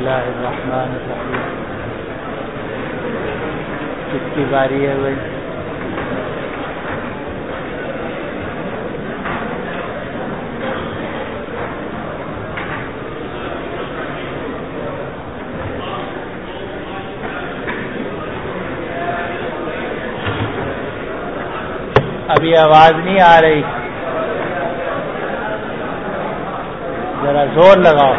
اللہ الرحمن الرحیم. کس کی باری ہے بھائی؟ ابھی آواز نہیں آ رہی، ذرا زور لگاؤ.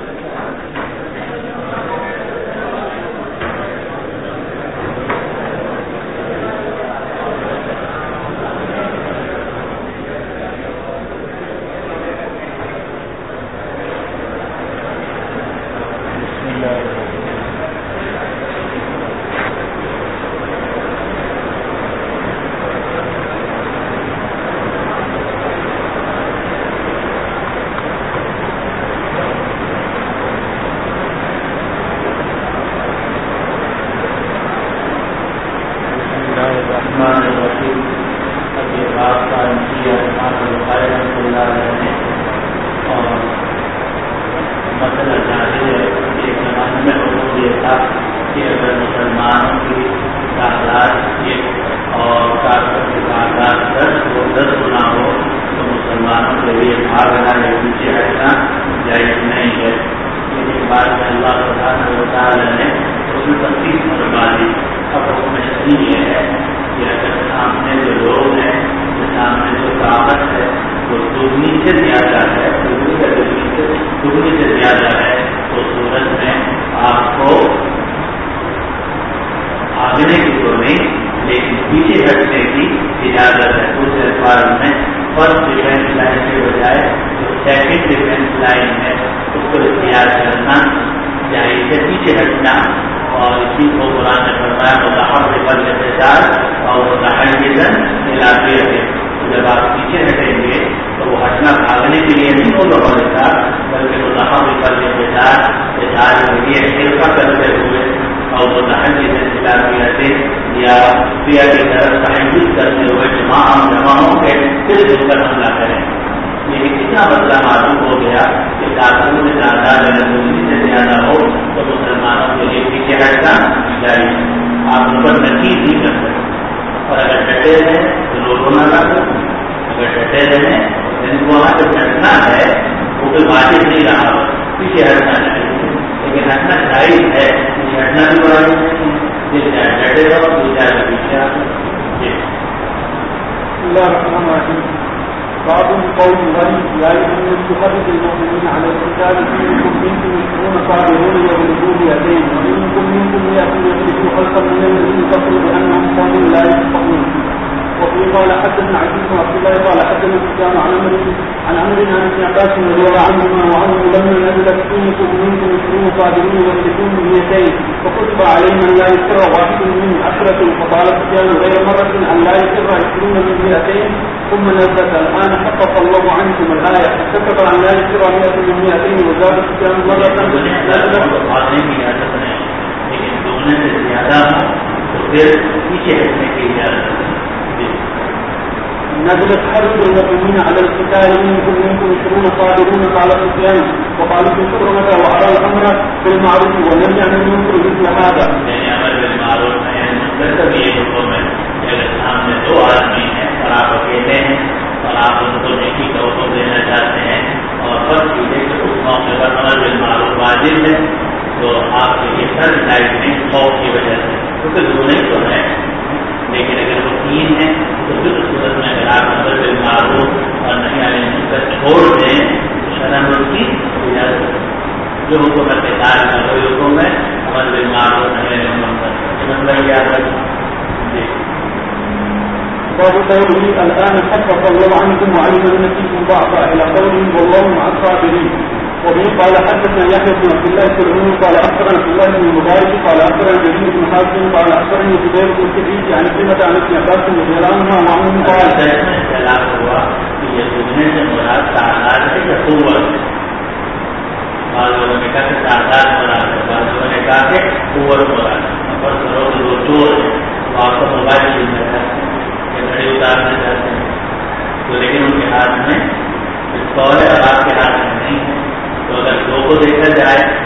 لیکن ان کے ہاتھ میں پستول ہے اور آپ کے ہاتھ میں نہیں ہے. تو اگر دو کو دیکھا جائے تو آپ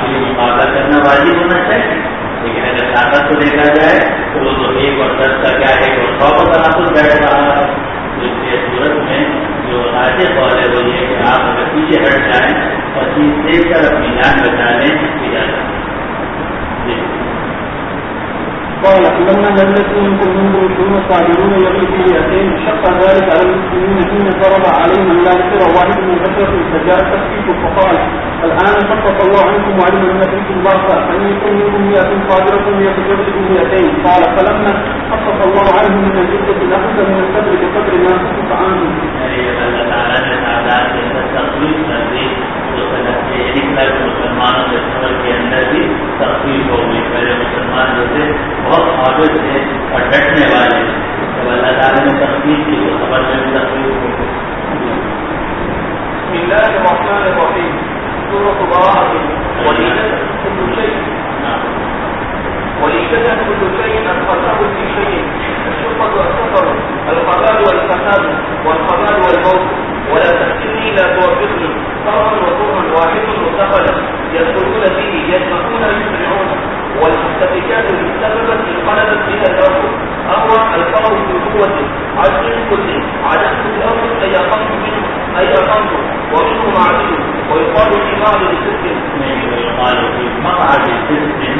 کے لیے مقابلہ کرنا واجب ہونا چاہیے، لیکن اگر طاقت کو دیکھا جائے تو وہ تو 1 اور 10 کا کیا 1 اور 100 کا تناسب بیٹھ رہا ہے. اس کے صورت میں جو راجح قول ہے وہ یہ کہ آپ اگر پیچھے ہٹ جائیں اور چیز دیکھ کر اپنی جان بچا لیں اجازت. قال لما لم يكن منكم منذ الصابرون يغلب فئتين شق ذلك على المسلمين حين فرض عليهم ان لا يصير واحد من كثرة فجاء التخفيف فقال الان خفف الله عنكم وعلم ان فيكم ضعفا فان يكن منكم 100 صابرة يغلبكم 200. قال فلما خفف الله عنهم من الجدة اخذ من الصبر بقدر ما خفف عنهم. اللہ تعالیٰ نے تعداد کے اندر تخفیف کر دی تو مسلمانوں کے صبر کے اندر بھی تخفیف ہو گئی. پہلے مسلمان جو تھے بہت قابل تھے اور ڈٹنے والے، جب اللہ تعالیٰ نے تخفیف کی تو صبر میں بھی تخفیف ہو گئی. بسم الله الرحمن الرحيم. سورة براءة. وليكتب كل شيء الفساد في شيء، الشرطة والسفر، القتال والفساد، والقتال والموت. ولا تفتني لا توفقني طرفا وطرفا واحد مستقلا يدخلون فيه يسمعون يسمعون. والمستفكات المستقبلة انقلبت إلى الأرض أهوى الفار بقوة عدل كل عدد الأرض أي أقمت ومنه معدل. ويقال في معدل السجن ويقال في مقعد السجن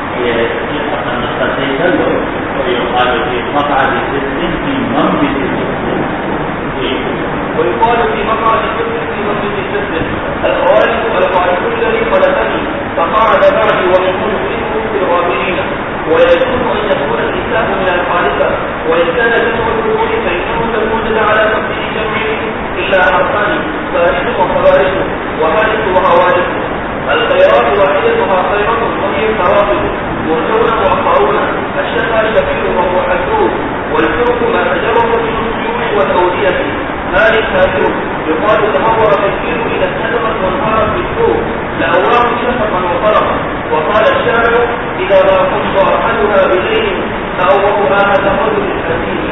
ويقال في مقعد السجن في منبت السجن. ويقال في مقعد السجن في منبت السجن. الخوارج الذي خلفني فقعد بعدي ومنهم في الغابرين. ويجوز أن يكون الإسلام من الخالفة وإن كان جمع القرون فإنه تكون على تفسير جمعه إلا حرفان فارس وخوارج وهالك وهوالك. الخيرات واحدتها خيرة وهي التوافل مرجون وأخرون. الشفا شفير وهو حسود. والفرق ما تجرب من السيوف والأودية. هالك هاجر يقال تهور تفكير إلى السلمة وانهار في السوق لأوراه شفقا وطرقا. وقال الشاعر إذا ما كنت أرحلها بليل فأوضها تقدم الحديث.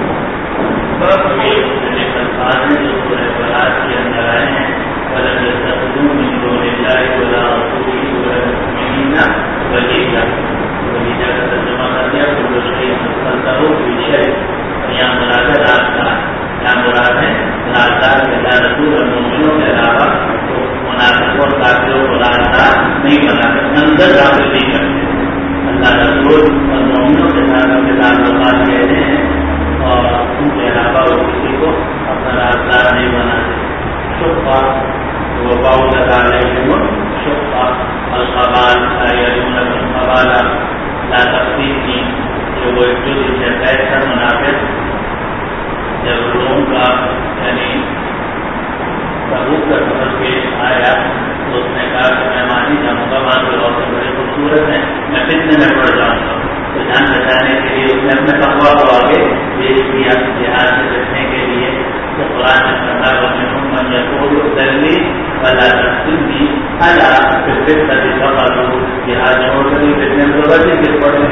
ولم يتخذوا من دون الله ولا رسوله ولا المؤمنين وليا. وليا کا ترجمہ کر دیا كل شيء مستلزم في شيء. یہاں مراد ہے رازدار، یہاں مراد ہے رازدار کے اللہ رسول اور مومنوں کے علاوہ تو منافقوں اور کافروں کو رازدار نہیں بنا کرتے، اندر داخل نہیں کرتے. اللہ رسول اور مومنوں کے ساتھ اپنے تعلقات کہتے ہیں اور ان کے علاوہ وہ کسی کو اپنا رازدار نہیں بناتے. شفا وبعض عليهم شفا القبال يدون بالقبالة لا تفصيلني جو وہ ایک دوسرے سے ایسا منافق جب روم کا یعنی تبوک کا سفر پیش آیا تو اس نے کہا کہ میں مانی جاؤں گا، وہاں کے روشن بڑے خوبصورت ہیں، میں فتنے میں پڑ جاؤں گا. تو جان بچانے کے لیے اس نے اپنے تقویٰ کو آگے پیش کیا جہاد سے بچنے کے لیے. تو قرآن نے فرمایا ومنهم من يقول ذلني ولا تفتني الا في الفتنة فقدوا جہاد چھوڑ کر فتنے میں بچے گر پڑے.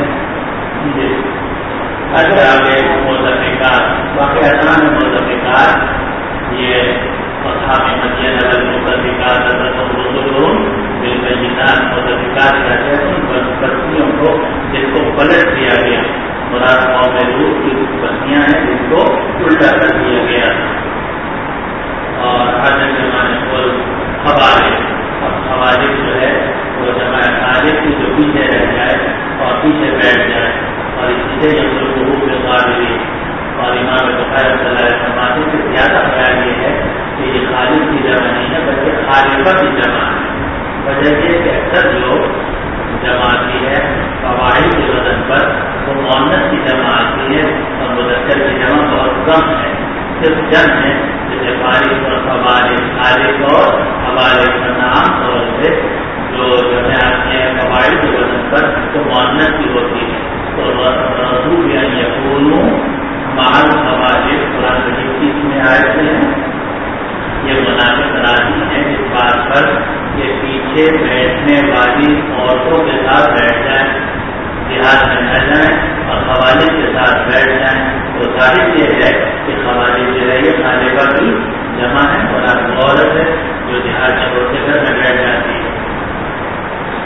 اچھا آگے متفقات واقع اسلام متفقات یہ اصحاب مدینہ المتفقات رسولون بالبینات متفقات کہتے ہیں ان بستیوں کو جس کو پلٹ دیا گیا. مراد قوم لوط کی بستیاں ہیں جن کو الٹا کر دیا گیا. اور آج زمانے کو حوالے اب حوالے جو ہے وہ جمع خالق کی جو پیچھے رہ جائے اور پیچھے بیٹھ جائے اور اسی سے جب حقوق کے قابل اور امام بخاری صلی اللہ علیہ وسلم سے زیادہ خیال یہ ہے کہ یہ خالق کی جمع نہیں ہے بلکہ خالقہ کی جمع ہے. وجہ یہ کہ اکثر لوگ جمع آتی ہے قواعد کے وزن پر تو مؤنث کی جمع آتی ہے اور مذکر کی جمع بہت کم ہے. صرف جن ہے جیسے فارغ اور فوارغ، خالق اور حوالق کا نام طور سے جو جمع آتی ہیں قواعد کے وزن پر تو مؤنث کی ہوتی ہے. تو رسول یا یقولوں مال حوالق قرآن مجید کی اس میں آئے ہیں. یہ منافق راضی ہیں اس بات پر کہ پیچھے بیٹھنے والی عورتوں کے ساتھ بیٹھ جائیں، جہاد میں نہ جائیں اور حوالے کے ساتھ بیٹھ جائیں. تو ظاہر یہ ہے کہ حوالے جو ہے یہ خالقہ کی جمع ہے اور عورت ہے جو جہاد چھوڑ کے گھر میں بیٹھ جاتی ہے.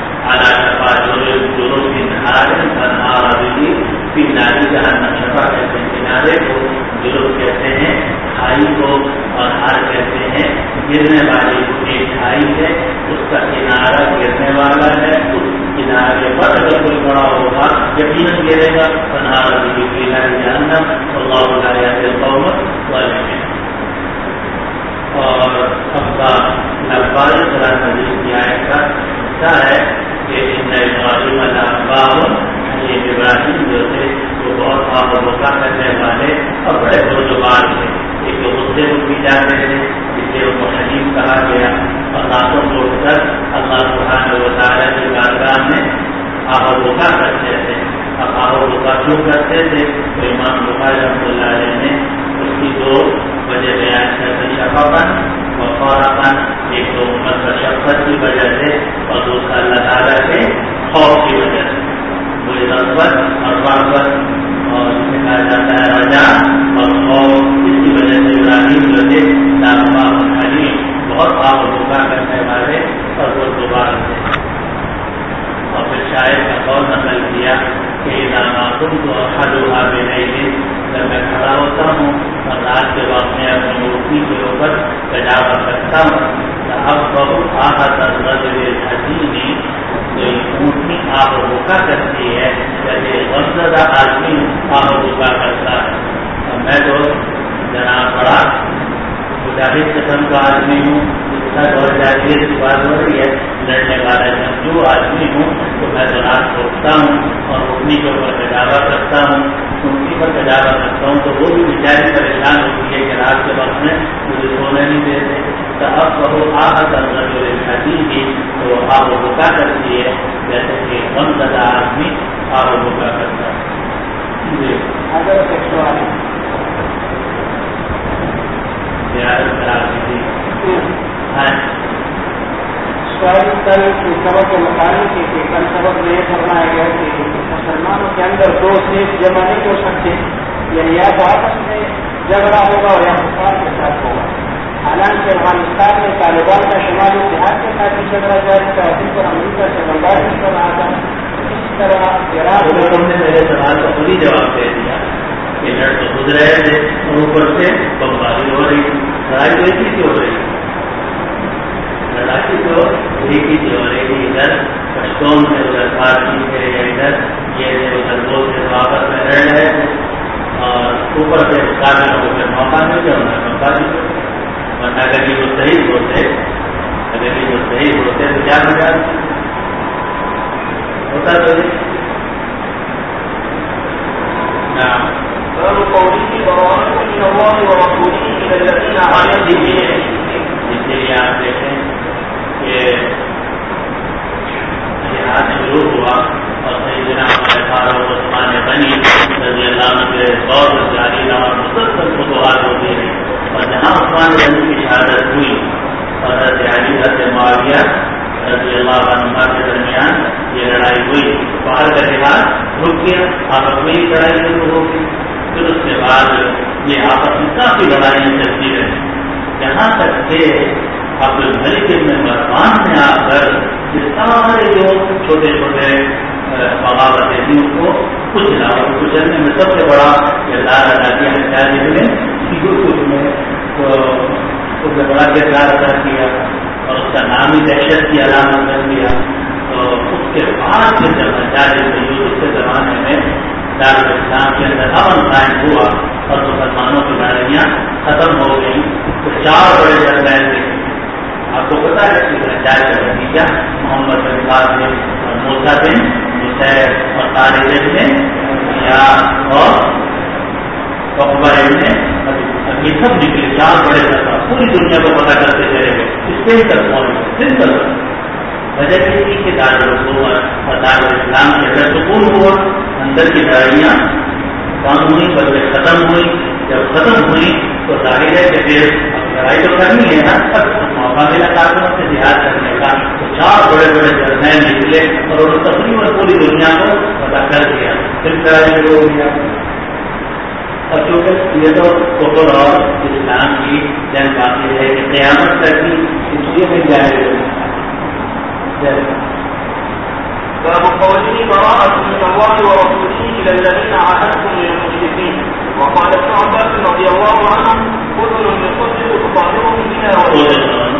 گرنے والی ایک کھائی ہے، اس کا کنارہ گرنے والا ہے، اس کنارے پر اگر کوئی بڑا ہوگا یقیناً گرے گا، فنہار بھی پیلا جہنم اللہ تعالیٰ کے قومت والے میں۔ اور اب کا نقبال قرآن مجید کی آیت کا حصہ ہے کہ ان ابراہیم یہ ابراہیم جو تھے وہ بہت آب و ہوکا کرنے والے اور بڑے بزرگوار تھے، ایک تو غصے اٹھی جاتے تھے جسے ان کو حلیم کہا گیا، اور راتوں کو اٹھ کر اللہ سبحانہ و تعالیٰ کی بارگاہ میں آب و ہوکا کرتے تھے۔ اب آب و ہوکا کیوں کرتے تھے تو امام بخاری رحمۃ اللہ علیہ نے اس کی دو وجہ بیان کرتے، شفاقت اور فوراً، ایک تو امت و شفقت کی وجہ سے اور دوسرا اللہ تعالیٰ کے خوف کی وجہ سے، مجھے نسبت اور واقعت اور جسے کہا جاتا ہے رجا اور خوف، اس کی وجہ سے ابراہیم جو تھے داغبا اور حلیم بہت آب و ہوکا کرنے والے اور بزرگوار تھے۔ اور پھر شاعر کا قول نقل کیا کہ تم تو حلوہ بھی نہیں، جب میں کھڑا ہوتا ہوں اور رات کے وقت میں اپنی مورتی کے اوپر سجاوٹ کرتا ہوں، اب بہت آحت حسینی تو اونٹنی آب و ہوکا کرتی ہے جیسے غمزدہ آدمی آب و ہوکا کرتا ہے۔ اور میں تو جناب بڑا مجاہد قسم کا آدمی ہوں، اور جاگیر کی بات ہو رہی ہے، لڑنے والا جنگجو آدمی ہوں، تو میں تو رات سوچتا ہوں اور اٹھنی کے اوپر سجاوا کرتا ہوں، اٹھنی پر سجاوا کرتا ہوں، تو وہ بھی بیچاری پریشان ہوتی ہے کہ رات کے وقت میں مجھے سونے نہیں دیتے۔ تو اب وہ آحت الرجل الحزین کی تو وہ آب و ہوکا کرتی ہے جیسے کہ غمزدہ آدمی آب و ہوکا کرتا ہے۔ اگر سوال کل سبق کے مطابق کہ کل سبق میں یہ فرمایا گیا کہ مسلمانوں کے اندر دو صرف جمع نہیں ہو سکتے، یعنی یا تو آپس میں جھگڑا ہوگا اور یا کفار کے ساتھ ہوگا۔ حالانکہ افغانستان میں طالبان کا شمالی اتحاد کے ساتھ بھی جھگڑا جاری تھا، جس پر امریکہ سے بمباری کر رہا تھا، اسی طرح عراق میں نے میرے سوال کا خود ہی جواب دے دیا کہ لڑ تو خود رہے تھے اور اوپر سے بمباری ہو رہی تھی، لڑائی ایک ہی ہو رہی تھی، لڑائی تو ایک ہی ہو رہی تھی، ادھر پشتون سے ادھر پارٹی سے ادھر یہ ادھر دو سے واپس میں رہ رہے تھے، اور اوپر سے کافی لوگوں کو موقع مل گیا انہیں بمباری ہو، ورنہ اگر یہ وہ صحیح ہوتے تو کیا مزہ ہوتا تو باب قوله براءة من الله ورسوله إلى الذين عاهدتم منهم۔ اس لیے آپ دیکھیں کہ جہاد شروع ہوا اور سیدنا فاروق عثمان غنی رضی اللہ عنہ کے دور میں جاری رہا اور مسلسل فتوحات ہوتی رہی، اور جہاں عثمان غنی کی شہادت ہوئی اور حضرت علی حضرت معاویہ رضی اللہ عنہ کے درمیان یہ لڑائی ہوئی، باہر کا جہاد رک گیا، آپس میں ہی لڑائی شروع ہو گئی، پھر اس کے بعد یہ آپس میں کافی لڑائیاں چلتی رہی، یہاں تک کہ عبد الملک بن مروان نے آ کر یہ سارے جو چھوٹے چھوٹے بغاوتیں تھیں ان کو کچلنے میں سب سے بڑا کردار ادا کیا یوسف نے تو سب سے بڑا کردار ادا کیا اور اس کا نام ہی دہشت کی علامت کر دیا۔ تو اس کے بعد سے جب یوسف کے زمانے میں دارالاسلام کے اندر امن قائم ہوا اور مسلمانوں کی لڑائیاں ختم ہو گئی، تو چار بڑے جرنیل تھے، آپ کو پتا ہے کہ جائے کا نتیجہ محمد بن قاسم اور موسیٰ بن نصیر اور طارق بن اور عقبہ ابن ابی، یہ سب نکلے، چار بڑے سرکار پوری دنیا کو پتا کرتے چلے گئے، اسپین تک پہنچ گئے۔ وجہ یہ تھی کہ دارالحکومت اور دارالاسلام کے اندر سکون ہوا، اندر کی لڑائیاں کم ہوئی بلکہ ختم ہوئی، جب ختم ہوئی تو ظاہر ہے کہ پھر لڑائی تو کرنی ہے نا، موقع ملا کارکنوں سے جہاد کرنے کا، تو چار بڑے بڑے جرنیل نکلے اور انہوں نے تقریباً پوری دنیا کو پتا کر دیا، پھر لڑائی شروع ہو گیا۔ اور چونکہ یہ تو کفر اور اسلام کی جنگ باقی ہے کہ قیامت تک کی اس لیے مل جائے گا۔ باب قوله براءة من الله ورسوله إلى الذين عاهدتم من المشركين، وقال ابن عباس رضي الله عنه: أذن بقدر تطهرهم بها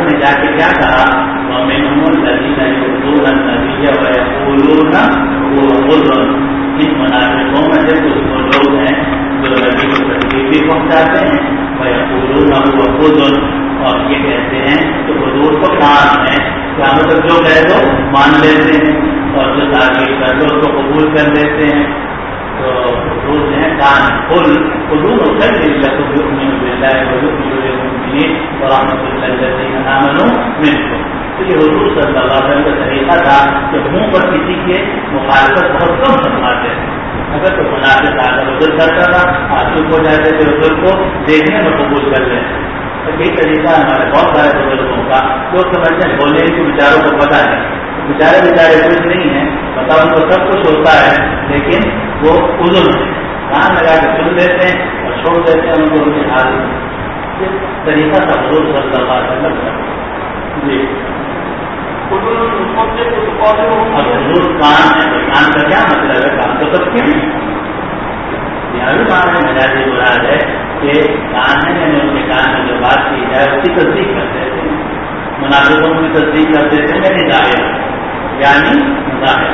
نے جا کے کیا کہا وَمِنْهُمُ الَّذِينَ يُؤْذُونَ النَّبِيَّ وَيَقُولُونَ هُوَ أُذُنٌ، ان منافقوں میں سے کچھ وہ لوگ ہیں جو نبی کو تکلیف بھی پہنچاتے ہیں وَيَقُولُونَ هُوَ أُذُنٌ، اور یہ کہتے ہیں کہ حضور تو کان ہے، کیا مطلب جو کہہ دو مان لیتے ہیں اور جو تعریف کر دو اس کو قبول کر لیتے ہیں. تو حضور جو ہے کان قل حضور خیر لکم یؤمن باللہ ویؤمن للمؤمنین ورحمۃ للذین آمنوا منکم. تو یہ حضور صلی اللہ علیہ وسلم کا طریقہ تھا کہ منہ پر کسی کے مخالفت بہت کم فرماتے ہیں. اگر تو منافق آگر ادھر کرتا تھا آنسو ہو جاتے تھے ادھر کو دیکھنے میں قبول کر لیتے. تو یہی طریقہ ہمارے بہت سارے بزرگوں کا جو سمجھتے ہیں بولنے کی بیچاروں کو پتا ہے بیچارے کچھ نہیں ہیں پتا ان کو سب کچھ ہوتا ہے لیکن وہ اذن کان لگا کے سن لیتے ہیں اور چھوڑ دیتے ہیں ان کو ان کے حال. یہ طریقہ تھا حضور صلی اللہ علیہ وسلم کا. جی اب حضور کان ہے تو کان کا کیا مطلب ہے؟ کان تو سب کے ہیں. یہاں بھی معنی مجازی مراد ہے کہ کان ہے یعنی ان کے کان میں جو بات کی جائے اس کی تصدیق کر دیتے ہیں. منافقوں کی تصدیق کر دیتے ہیں یعنی ظاہر يعني ظاهر.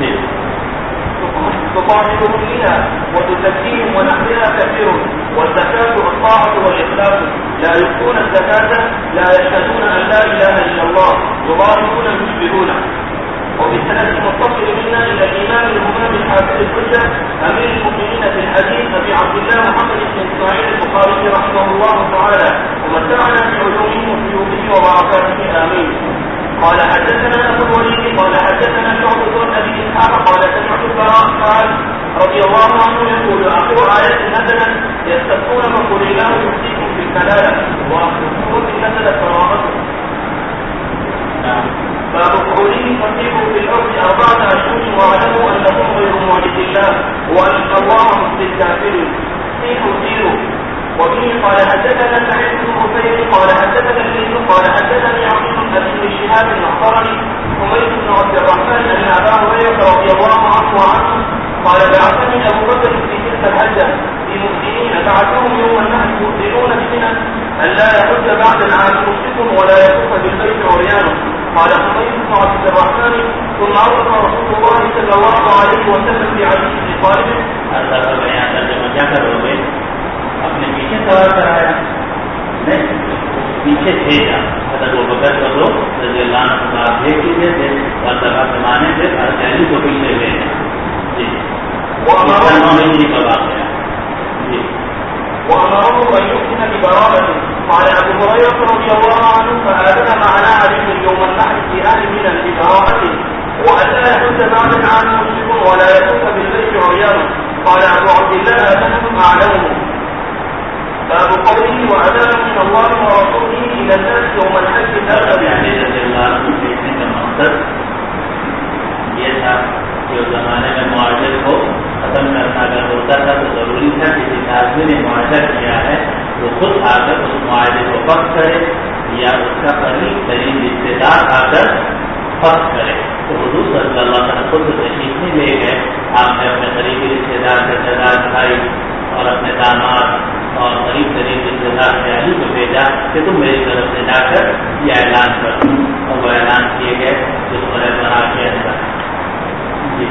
تقاتلهم فيها وتزكيهم ونحوها كثير والزكاة الطاعة والإخلاص لا يؤتون الزكاة لا يشهدون أن لا إله إلا الله يضاهئون يشبهون. وبالسند المتصل منا إلى الإمام الهمام الحافظ الحجة أمير المؤمنين في الحديث أبي عبد الله محمد بن إسماعيل البخاري رحمه الله تعالى ومتعنا بعلومه وسيوفه وبركاته آمين. قال حدثنا أبو الوليد قال حدثنا شعبة بن أبي إسحاق قال سمعت البراء رضي الله عنه يقول آخر آية نزلت يستفتون فقل الله يفتيكم في الكلالة وأخذكم إن نزلت براءته. باب قوله فسيحوا في الأرض 4 أشهر واعلموا أنكم غير معجز الله وأن الله مخزي الكافرين. سيروا. وبه قال حدثنا سعيد بن مسيب قال حدثنا الليث قال حدثني عبد بن ابي شهاب اخبرني حميد بن عبد الرحمن ان ابا هريره رضي الله عنه قال بعثني ابو بكر في تلك الحجه بمسلمين بعثهم يوم النحر يؤذنون بنا ان لا يحج بعد العام مشرك ولا يطوف بالبيت عريان. قال حميد بن عبد الرحمن ثم عرف رسول الله صلى الله عليه وسلم بعلي بن طالب اپنے پیچھے سوار کرایا نہیں پیچھے بھیجا حضرت ابوبکر کو لوگ رضی اللہ عنہ صاحب بھیج چکے تھے اور دفعہ زمانے سے ہر دہلی کو پیچھے بھیجا. جی وامروا ان يؤمن ببراءته. قال ابو هريره رضي الله عنه فآذن معنا علي يوم النحر في اهل منى ببراءته والا يحج بعد العام مشرك ولا يطوف بالبيت عريان. قال ابو عبد الله آذنهم اعلمهم. باب قوله وأذان من الله ورسوله إلى الناس يوم الحج الأكبر. يعني رضي الله عنه دیکھنے کا مقصد یہ تھا کہ اس زمانے میں معاہدے کو ختم کرنا اگر ہوتا تھا تو ضروری تھا کہ جس آدمی نے معاہدہ کیا ہے وہ خود آ کر اس معاہدے کو پک کرے یا اس کا قریب ترین رشتے دار آ کر پک کرے. تو حضور صلی اللہ علیہ وسلم خود تشریف نہیں لے گئے. آپ نے اپنے قریبی رشتے دار رشتے دار بھائی اور اپنے داماد اور قریب قریب رشتے دار علی کو بھیجا کہ تم میری طرف سے جا کر یہ اعلان کر دو اور وہ اعلان کیے گئے جس پر بنا کے اندر. جی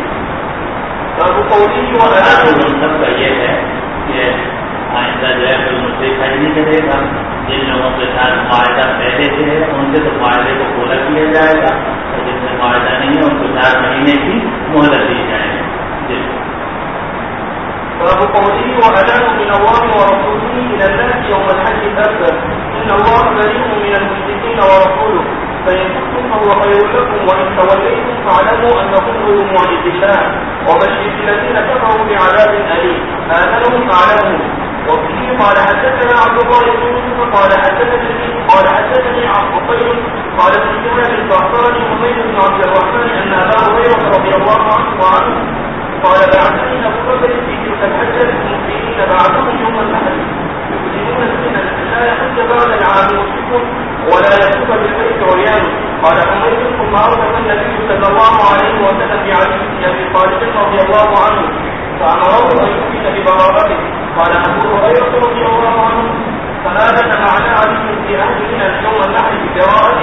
مطلب کا یہ ہے کہ آئندہ جو ہے کوئی مسئلہ خرچ نہیں کرے گا. جن لوگوں کے ساتھ معاہدہ پہلے سے ہے ان سے تو معاہدے کو پورا کیا جائے گا اور جن سے معاہدہ نہیں ہے ان کو 4 مہینے کی مہلت دی جائے گی. جی باب قوله وأذان من الله ورسوله إلى الناس يوم الحج الأكبر إن الله بريء من المشركين ورسوله فإن كنتم فهو خير لكم وإن توليتم فاعلموا أنكم غير معجز الله وبشر الذين كفروا بعذاب أليم. آمنوا فاعلموا. وفيه قال حدثنا عبد الله بن يوسف قال حدثني عبد الطيب قال ابن شهاب القحطاني حميد بن عبد الرحمن أن أبا هريرة رضي الله عنه قال بعثني ابو بكر في تلك الحجه المسلمين بعثهم يوم النحر يؤذنون بنا لا يحج بعد العام مشرك ولا يطوف بالبيت عريان. قال حميد ثم ارسل النبي صلى الله عليه وسلم بعلي بن ابي طالب رضي الله عنه فامره ان يؤمن ببراءته. قال ابو هريره رضي الله عنه فآذن معنا علي في اهل منى يوم النحر ببراءته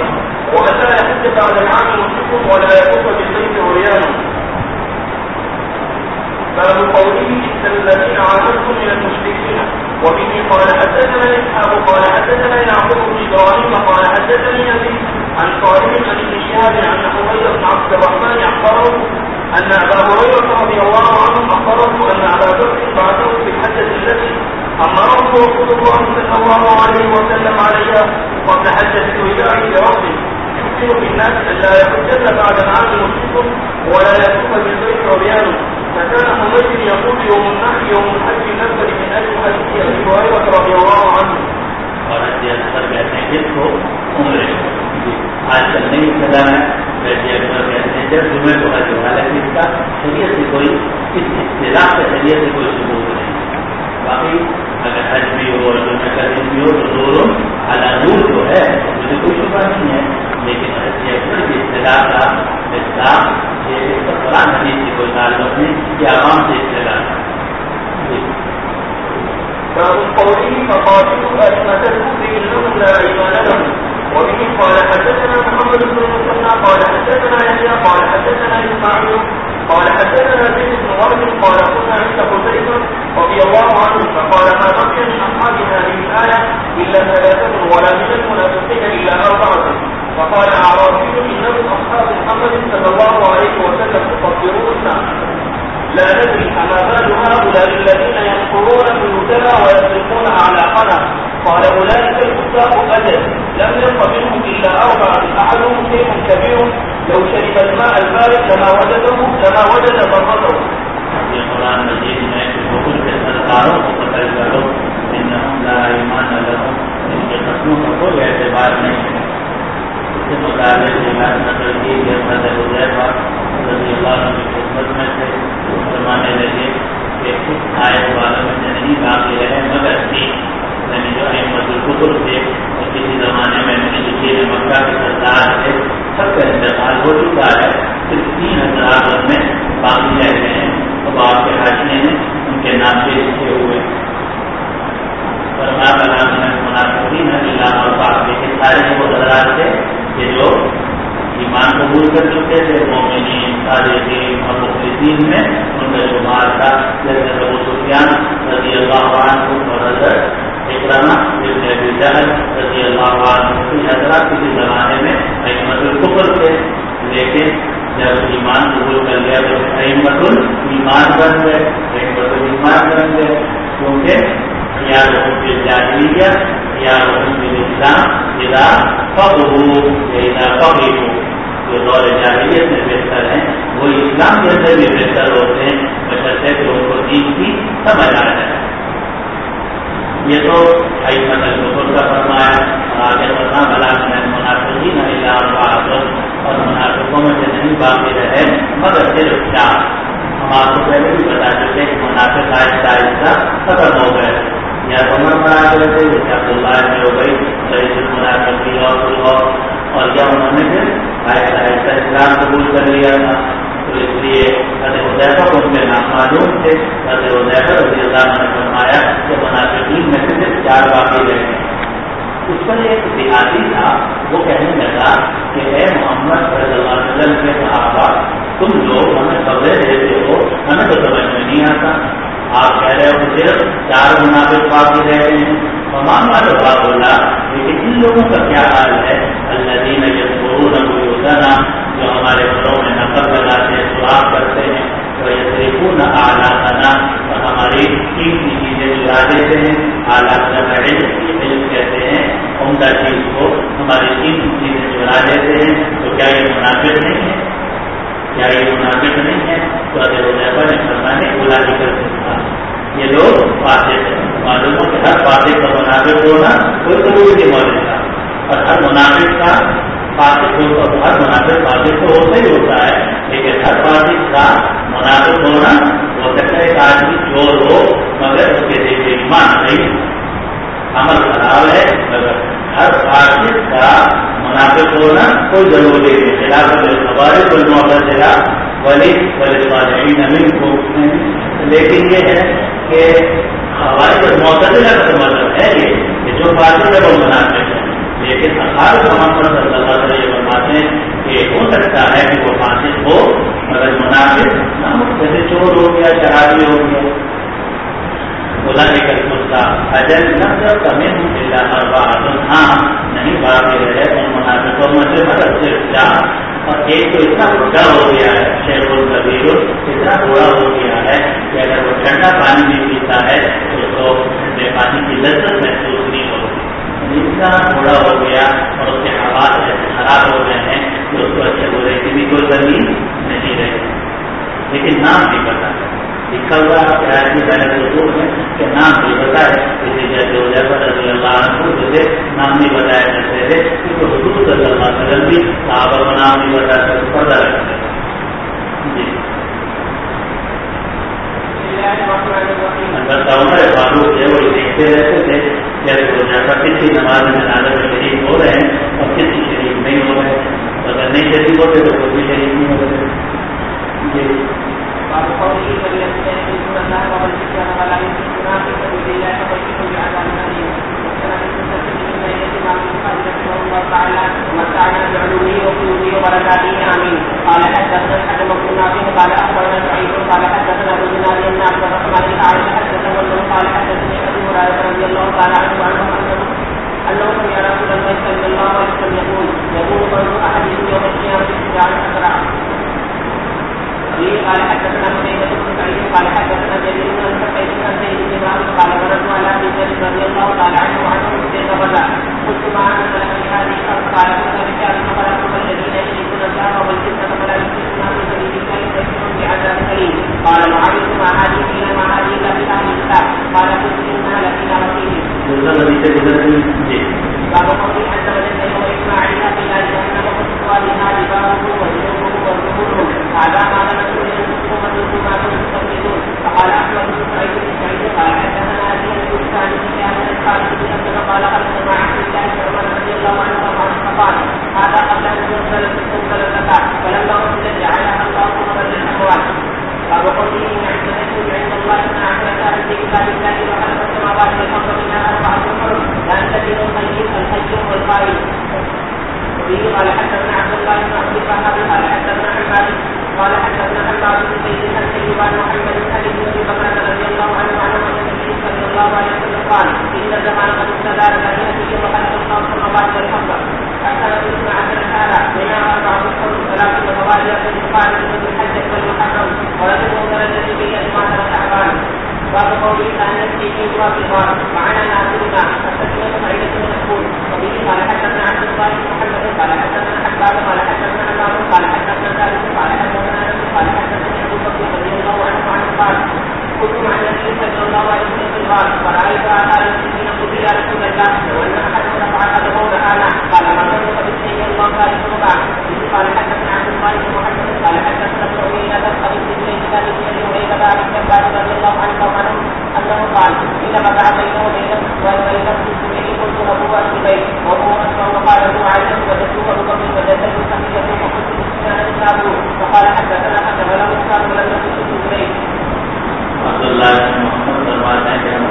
بعد العام مشرك ولا يطوف بالبيت عريان. باب قوله إن الذين عاهدتم من المشركين. وبه قال حدثنا إسحاق قال حدثنا يعقوب بن إبراهيم قال حدثني أبي عن صالح عن ابن شهاب أن حميد بن عبد الرحمن أخبره أن أبا هريرة رضي الله عنه أخبره أن أبا بكر بعثه في الحجة التي أمره رسول الله صلى الله عليه وسلم عليها قبل حجة الوداع بربه يذكر بالناس أن لا يحج بعد العام مشرك ولا يطوف بالبيت عريان. فكان حميد يقول يوم النحر يوم الحج الأكبر من أجل حديث أبي هريرة رضي الله عنه. اور اکبر کہتے ہیں جس کو عمرے آج کل نہیں چلا ہے ویسے اکبر کہتے ہیں جب جمعے کو حج ہوا لیکن اس کا شریعت سے کوئی اس اصطلاح کا شریعت سے کوئی ثبوت نہیں. باقی اگر حج بھی ہو اور جمعہ کا دن بھی ہو تو دونوں اعلیٰ نور جو ہے مجھے کوئی شبہ نہیں ہے. لیکن حج اکبر کی اصطلاح کا اصطلاح یہ قرآن حدیث سے کوئی تعلق نہیں یہ عوام سے اصطلاح ہے. باب قوله فقاتلوا أئمة الكفر إنهم لا أيمان لهم. وبه قال حدثنا محمد بن المثنى قال حدثنا يحيى قال حدثنا إسماعيل قال حدثنا زيد بن وهب قال كنا عند حذيفة رضي الله عنه فقال ما بقي من أصحاب هذه الآية إلا ثلاثة ولا من المنافقين إلا أربعة. فقال أعرابي إنهم أصحاب محمد صلى الله عليه وسلم تقدرون لا ندري أما بال هؤلاء الذين ينقرون بيوتنا ويسرقون أعناقنا. قال أولئك الكفار أجل لم يبق منهم إلا أربعة أحدهم شيء كبير لو شرب الماء البارد لما وجد ضرته. یہ قرآن مجید میں حکم کے سرکاروں کو پتہ کرو انہم لا ایمان لہم ان کے قسموں کا کوئی اعتبار نہیں ہے. اس کے مطابق روایت نقل کی کہ حضرت حذیفہ رضی اللہ عنہ کی خدمت میں سے فرمانے لگے کہ اس آیت والوں میں سے نہیں باقی رہے مگر تین یعنی جو ائمۃ الکفر تھے اور کسی زمانے میں مشرکین مکہ کے سردار تھے سب کا انتقال ہو چکا ہے. صرف تین حضرات میں باقی رہ گئے ہیں. اب آپ کے حاشیے نے ان کے نام پیش کیے ہوئے فرمایا منافقین الا اربعہ کے سارے وہ حضرات تھے کہ جو ایمان قبول کر چکے تھے مومنین صادقین اور مخلصین میں ان کا شمار تھا جیسے ابو سفیان رضی اللہ عنہ اور حضرت اکرمہ ابن ابی جہل رضی اللہ عنہ. حضرات کسی زمانے میں ائمۃ الکفر تھے لیکن جب ایمان قبول کر لیا تو ائمۃ الایمان بن گئے کیونکہ یا لوگوں کی جاہلیہ یا لوگوں کی اسلام اذا فقہوا اذا فقہوا جو دور جاہلیت میں بہتر ہیں وہ اسلام کے اندر بھی بہتر ہوتے ہیں بشرطے کہ ان کو دین کی سمجھ آ جائے. یہ تو ائمۃ الکفر کا فرمایا. آگے فرمایا بلا من المنافقین الا اربعۃ اور منافقوں میں سے نہیں باقی رہے مگر صرف چار. ہم آپ کو پہلے بھی بتا چکے کہ منافق آہستہ آہستہ ختم ہو گئے یا عمر پر آ گئے تھے جیسے عبداللہ ابن ابی رئیس المنافقین اور یا انہوں نے پھر آہستہ آہستہ اسلام قبول کر لیا تھا. تو اس لیے حضرت حذیفہ کو ان کے نام معلوم تھے. حضرت حذیفہ رضی اللہ عنہ نے فرمایا کہ منافقین میں سے صرف چار باقی رہے. اس پر ایک دیہاتی تھا وہ کہنے لگا کہ اے محمد صلی اللہ علیہ وسلم کے صحابہ تم لوگ ہمیں خبریں دیتے ہو ہمیں تو سمجھ میں نہیں آتا. آپ کہہ رہے ہو کہ صرف چار منافق باقی رہ گئے ہیں. تمام والے بات بولا لیکن ان لوگوں کا کیا حال ہے الذین یذکرون بیوتنا جو ہمارے گھروں میں نقل لگاتے ہیں سراغ کرتے ہیں ویسرقون اعناقنا اور ہماری قیمتی چیزیں چرا دیتے ہیں. اعلیٰ علم کہتے ہیں عمدہ چیز کو ہماری قیمتی چیزیں چرا دیتے ہیں. تو کیا یہ منافق نہیں ہے؟ کیا یہ منافق نہیں ہے؟ تو حضرت حذیفہ نے فرمایا اولا بھی کر سکتا یہ لوگ فاسق ہیں. معلوم ہو کہ ہر فاسق کا منافق ہونا کوئی ضروری نہیں موجود تھا اور ہر منافق کا فاسق ہوتا ہر منافق فاسق تو ہوتا ہی ہوتا ہے لیکن ہر فاسق کا منافق ہونا ہو سکتا ہے کہ آدمی چور ہو مگر اس کے دل میں ایمان نہیں عمل خراب ہے مگر ہر فاسق کا منافق ہونا کوئی ضروری نہیں. خلاف الخوارج والمعتزلہ والصالحین منکم لیکن یہ ہے کہ خوارج اور معتزلہ کا مطلب ہے یہ کہ جو فاسق ہے وہ منافق ہے. لیکن اصحاب محمد صلی اللہ علیہ وسلم فرماتے ہیں کہ صرف چار، اور ایک تو اتنا بڑا ہو گیا ہے شیخ الکبیر، اتنا بڑا ہو گیا ہے کہ اگر وہ ٹھنڈا پانی بھی پیتا ہے تو ٹھنڈے پانی کی لذت محسوس نہیں ہوتی، اتنا بڑا ہو گیا اور اس کے حالات ایسے خراب ہو گئے ہیں کہ اس کو اچھے برے کی بھی کوئی زمین نہیں رہی، لیکن نام نہیں پتا لکھا ہوا کہ میں نے اردو میں کہ نام نہیں پتا ہے، کسی جیسے ہو جائے رضی اللہ عنہ جیسے نام نہیں بتایا کرتے تھے، کیونکہ حضور صلی اللہ علیہ وسلم بھی صحابہ کا نام نہیں بتایا کرتے، پردہ رکھتے تھے۔ جی عمر فاروق ہے وہ دیکھتے رہتے تھے جیسے ہو جاتا کسی نماز میں جنازہ میں شریک ہو رہے ہیں اور کسی شریک نہیں ہو رہے، اگر نہیں شریک ہوتے تو کوئی بھی شریک نہیں ہو رہے۔ جی قال حدثنا الحكم بن نافع قال اخبرنا سعيد قال حدثنا ابو دينار بن عبد الرحمن بن عائشه حدثنا قال حدثني ابو هريره رضي الله تعالى عنه انه سمع رسول الله صلى الله عليه وسلم يقول قول احدهم يوم القيامه شجاعا اسرع. قال حدثنا قتيبة بن سعيد قال حدثنا جرير بن سعيد عن زيد بن عمرو قال مررت على ابي ذر رضي الله تعالى عنه حديث غدا قلت ما انزل في هذه الارض قال كنا رجال فبلغوا الذين يشركون الذهب والفضة فلا يشركون في سبيل الله فيكونون بعذاب أليم. قال معاوية ما هذه إلا ما هذه إلا في أهل الكتاب قال قلت إنها لفينا رسيل. باب قوله عز وجل وإسماعيل في الله جهنم وقصوا بها جباهه وجنوبه وظهورهم هذا ما لم يكن لنفسكم وذوقوا ما كنتم تكذبون. فقال أحمد بن سعيد بن سعيد قال حدثنا أبي أن الإنسان في هذا الخالد بن أبي قال خرجت مع عبد الله بن عمر رضي الله عنه فقال هذا قبل أن تنزل الزكاة فلما أنزلت جعلها الله قمرا للأموال. باب قوله إن عدة عند الله 12 شهرا في كتاب الله وخلق السماوات والأرض منها 4 حرم لا تزيد الحي والقائل. وبه قال حدثنا عبد الله بن عبد الوهاب قال حدثنا حماد قال حدثنا حماد بن زيد عن سيدنا محمد بن ابي بكر رضي الله عنه عن النبي صلى الله عليه وسلم قال ان الزمان قد استدار كهيئته وخلق الله السماوات والارض اكثر من 12 شهرا منها 4 حرم 3 موالي في القارب والحج والمحرم ورجل درجه به اسماء شعبان. باب قوله ان يكفي في الغار معنا ناصرنا فاستكمل فائده المسؤول. وبه قال حدثنا عبد الله بن محمد قال حدثنا حباب قال حدثنا عمار قال حدثنا ثابت قال حدثنا انس قال حدثني ابو بكر رضي الله عنه قال كنت مع النبي صلى الله عليه وسلم في الغار فرايت اثار المسلمين قلت يا رسول الله لو ان احدهم رفع قدمه لآنا قال ما ظنك بالشيء الله خالق ربع. قال حدثنا عبد الله بن محمد قال حدثنا ابن عيينة قال بالشيء ذلك الذي وليد باب الجبار رضي الله عنه انه قال ان بقع بينه وبين المسلمين قلت ابو الزبير وهو اسمع وقال ابو عائشة وجدته ابو بكر وجدته سميه وقلت مسلمان اسلامه وقال حدثنا حدثنا له اسلام ولم يكن الزبير. عبد الله بن محمد فرماتے ہیں کہ ہم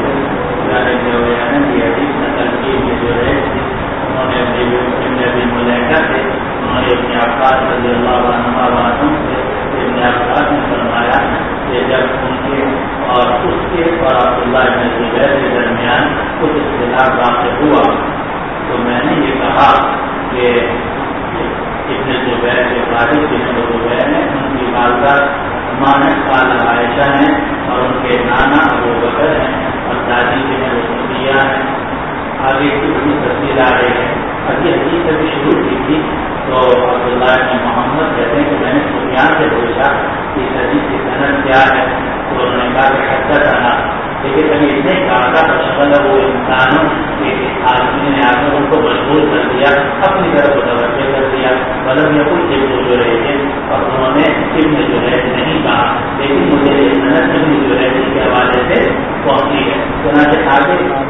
جو ہے یہ حدیث نقل کی جو ہے انہوں نے ابن ملیکہ سے انہوں نے ابن عباس رضی اللہ عنہ سے ابن عباس نے فرمایا کہ جب ان کے اور اس کے اور عبداللہ بن زبیر کے درمیان کچھ اختلاف واقع ہوا تو میں نے یہ کہا کہ ابن زبیر کے والد ابن زبیر نے ان کی والدہ ماں قال عائشہ ہیں اور ان کے نانا ابو بکر ہیں اور دادی جو ہے وہ صفیہ ہیں. آگے کتنی تفصیل آ رہی ہے. ابھی حدیث ابھی شروع کی تھی تو عبداللہ بن محمد کہتے ہیں کہ میں نے سفیان سے پوچھا کہ اس حدیث کی صنعت کیا ہے تو انہوں نے کہا کہ حدت آنا لیکن ابھی اتنے کہا تھا شکل وہ انسانوں کے آدمی نے آ کر ان کو مجبور کر دیا اپنی طرف متوجہ کر دیا مطلب یہ کچھ ابن جو رہے تھے اور انہوں نے ابن جریج نہیں کہا لیکن مجھے یہ صنعت ابن جریج کے حوالے سے پہنچی ہے. چنانچہ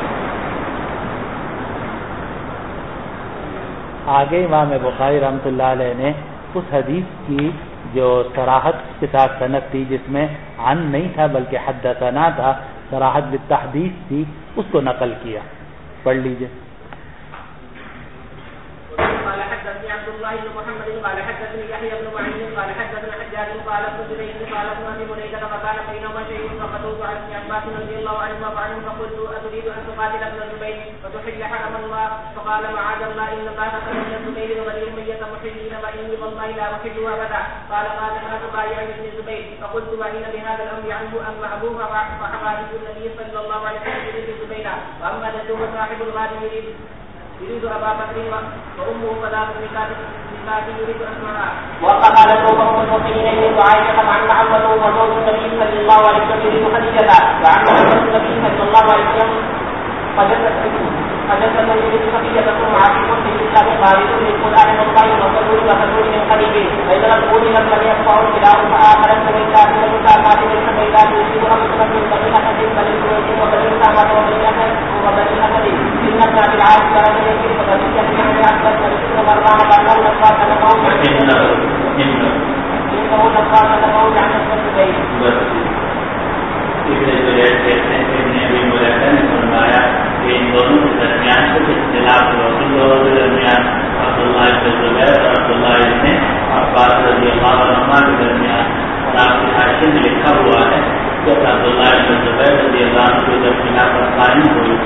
آگے امام بخاری رحمۃ اللہ علیہ نے اس حدیث کی جو صراحت کے ساتھ صنعت تھی جس میں عن نہیں تھا بلکہ حدثنا تھا، صراحت بالتحدیث تھی، اس کو نقل کیا. پڑھ لیجیے. حدثني عبد الله بن محمد قال حدثني يحيى بن معين قال حدثنا حجاج قال ابن جريج قال ابن ابي مليكه فكان بينهما شيء فقتلت عن ابن عباس رضي الله عنهما فعنه فقلت اتريد ان تقاتل ابن الزبير فتحل حرم الله فقال معاذ الله ان الله قتل ابن الزبير وبني اميه محلين واني والله لا احل ابدا قال لا تبايع ابن الزبير فقلت وان بهذا الامر عنه اما ابوه فحوادث النبي صلى الله عليه وسلم يريد الزبير واما جده صاحب الغار يريد ابا بكر وامه فلا الناس يريد اسمها وقال له فهو المؤمنين يريد عائشه عن عمته وزوج النبي صلى الله عليه وسلم يريد خديجه وعن النبي صلى الله عليه وسلم فجسد يريد خديجه ثم عقيم في الاسلام خالد للقران والله وصدور وصدور من قريب فاذا لم يكن لم يقطع الكلام فاخرت بيتات المساقات ليس بيتات يريد ربك من بني اسد بني سويد وبني سامه وبني اسد وبني اسد انك بالعاد كان يجري فبني جميع اكبر فلسطين مرضى بانه نصاب لقوم انه نصاب لقوم عن الزبير نے فرمایا کہ ان دونوں کے درمیان کچھ اختلاف ہوا. ان دونوں کے درمیان عبداللہ بن زبیر اور عبداللہ بن عباس رضی اللہ عنہما کے درمیان. اور آپ کے حاشیے میں لکھا ہوا ہے کہ عبداللہ بن زبیر رضی اللہ عنہ کی جب خلافت قائم ہوئی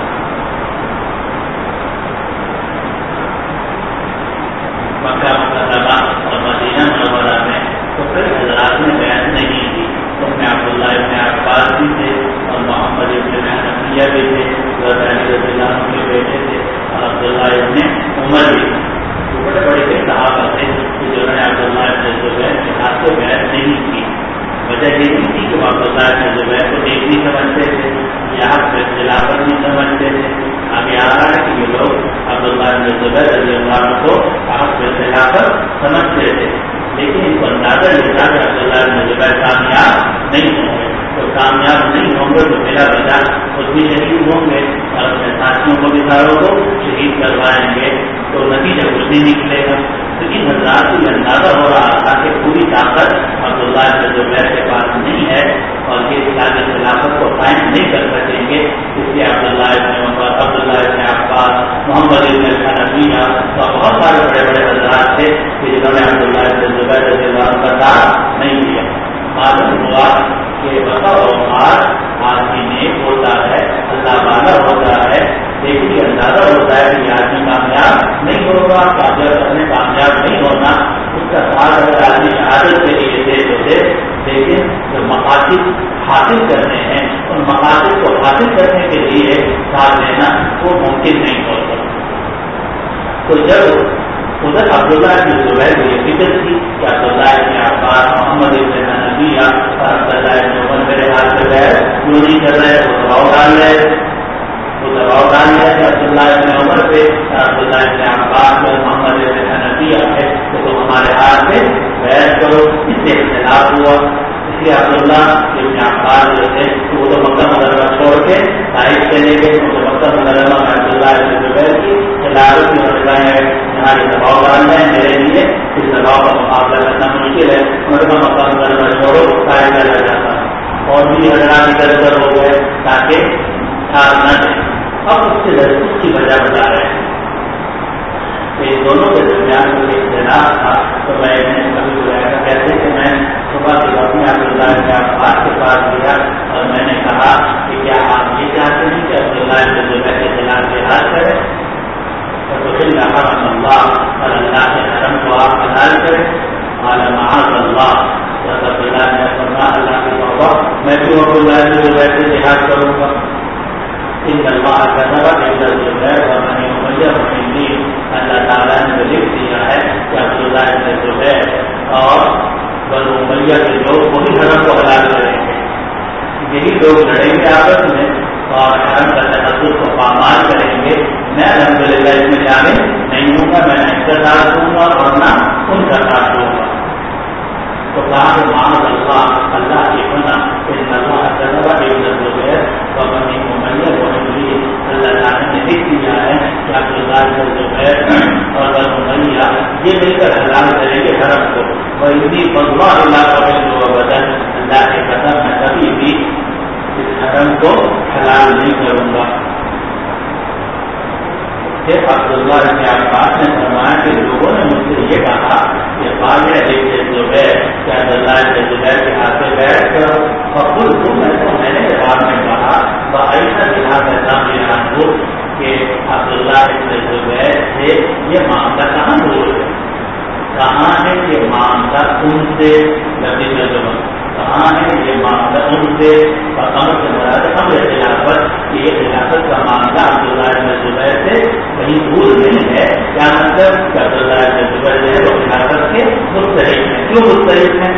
مکہ مکرمہ اور مدینہ منورہ میں تو پھر حضرات نے بیعت نہیں کی. اس میں عبداللہ ابن عباس بھی تھے اور محمد ابن حنفیہ بھی تھے جو علی رضی اللہ عنہ کے بیٹے تھے اور عبداللہ ابن عمر بھی تھے. بڑے بڑے صحابہ تھے جنہوں نے عبداللہ ابن زبیر کے ہاتھ سے بیعت نہیں کی. وجہ یہ نہیں تھی کہ وہ عبداللہ ابن زبیر کو دیکھ نہیں سمجھتے تھے یا خلافت نہیں سمجھتے تھے. آگے آ رہا ہے کہ یہ لوگ عبداللہ ابن زبیر رضی اللہ عنہ کو خلافت سمجھتے تھے لیکن ان کو اندازہ یہ تھا کہ عبداللہ بن زبیر کامیاب نہیں ہوں گے. تو کامیاب نہیں ہوں گے تو میرا بچہ خود بھی شہید ہوں گے اور اپنے ساتھیوں کو بھی ساروں کو شہید کروائیں گے تو نتیجہ کچھ نہیں نکلے گا. تو ان حضرات کو یہ اندازہ ہو رہا تھا کہ پوری طاقت عبداللہ بن زبیر کے پاس نہیں ہے اور یہ اسلامی خلافت کو قائم نہیں کر سکیں گے. اس لیے عبداللہ بن عمر عبداللہ بن عباس محمد بن حنفیہ اور بہت سارے بڑے بڑے حضرات تھے کہ جنہوں نے عبداللہ بن زبیر رضی اللہ عنہ کا ساتھ نہیں دیا. معلوم ہوا کہ بقا اوقات آدمی نیک ہوتا ہے اللہ والا ہوتا ہے لیکن یہ اندازہ ہوتا ہے کہ یہ آدمی کامیاب نہیں ہوگا. کامیاب نہیں ہونا اس کا سوال اگر آدمی شہادت کے لیے دے تو دے لیکن جو مقاصد حاصل کرنے ہیں ان مقاصد کو حاصل کرنے کے لیے ساتھ لینا وہ ممکن نہیں ہو سکتا. تو جب ادھر عبداللہ بن زبیر کو یہ فکر تھی کہ عبداللہ بن عباس محمد بن حنفیہ اور عبداللہ بن عمر میرے ہاتھ سے غیر کیوں نہیں کر رہے وہ دباؤ ڈال رہے کہ عبداللہ بن عمر پہ عبداللہ بن عباس اور محمد بن حنفیہ ہے تو تم ہمارے ہاتھ سے غیر کرو. اس سے اختلاف ہوا. اس لیے عبداللہ بن عباس جو تھے وہ تو مکہ مکرمہ چھوڑ کے طائف چلے گئے. مکہ مکرمہ میں عبداللہ بن زبیر کی خلافت کی وجہ ہمارے دباؤ ڈالنا ہے میرے لیے اس دباؤ کا مقابلہ کرنا مشکل ہے. مکہ مکرمہ چھوڑو طائف چلا جاتا اور بھی حضرات ادھر ادھر ہو گئے تاکہ ساتھ نہ دیں. اب اس کی وجہ بتا رہے ہیں کہ دونوں کے درمیان کوئی اختلاف تھا. تو میں کبھی بلایا کہتے کہ میں صبح کے وقت میں عبداللہ بن عباس کے پاس گیا اور میں نے کہا کہ کیا آپ یہ چاہتے ہیں کہ عبداللہ بن زبیر کے خلاف جہاد کریں تو پھر حرم اللہ اور اللہ کے حرم کو آپ حلال کریں. معاذ اللہ عبداللہ نے فرمایا اللہ کی توبہ میں کیوں عبداللہ بن زبیر سے جہاد کروں گا. ان اللہ كتب عند الزبیر وبني امیہ محلین. اللہ تعالیٰ نے لکھ دیا ہے کہ عبداللہ بن زبیر اور بنو امیہ کے لوگ وہی حرم کو حلال کریں گے. یہی لوگ لڑیں گے آپس میں اور حرم کا تقدس کو پامال کریں گے. میں الحمدللہ اس میں شامل نہیں ہوں گا. میں ان کا ساتھ دوں گا اور نہ ان کا ساتھ دوں گا. تو کہا کہ معاذ اللہ اللہ کی پناہ ان اللہ كتب عند الزبیر وبني امیہ محلین. اللہ تعالیٰ نے لکھ دیا ہے کہ عبداللہ بن زبیر اور بنو امیہ یہ مل کر حلال کریں گے حرم کو. وَإِنِّي وَاللَّهِ لَا أُحِلُّ أَبَدًا. اللہ کے قسم میں کبھی بھی اس حرم کو حلال نہیں کروں گا. عبداللہ بن عباس نے فرمایا کہ لوگوں نے یہ معاملہ کہاں دور ہے؟ کہاں ہے یہ معاملہ ان سے لفظ ترجمہ؟ کہاں ہے یہ معاملہ ان سے امر سے مراد امر خلافت؟ یہ خلافت کا معاملہ عبداللہ بن زبیر سے کہیں دور نہیں ہے. کیا مطلب کہ عبداللہ بن زبیر جو ہے وہ خلافت کے مستحق ہیں. کیوں مستحق ہیں؟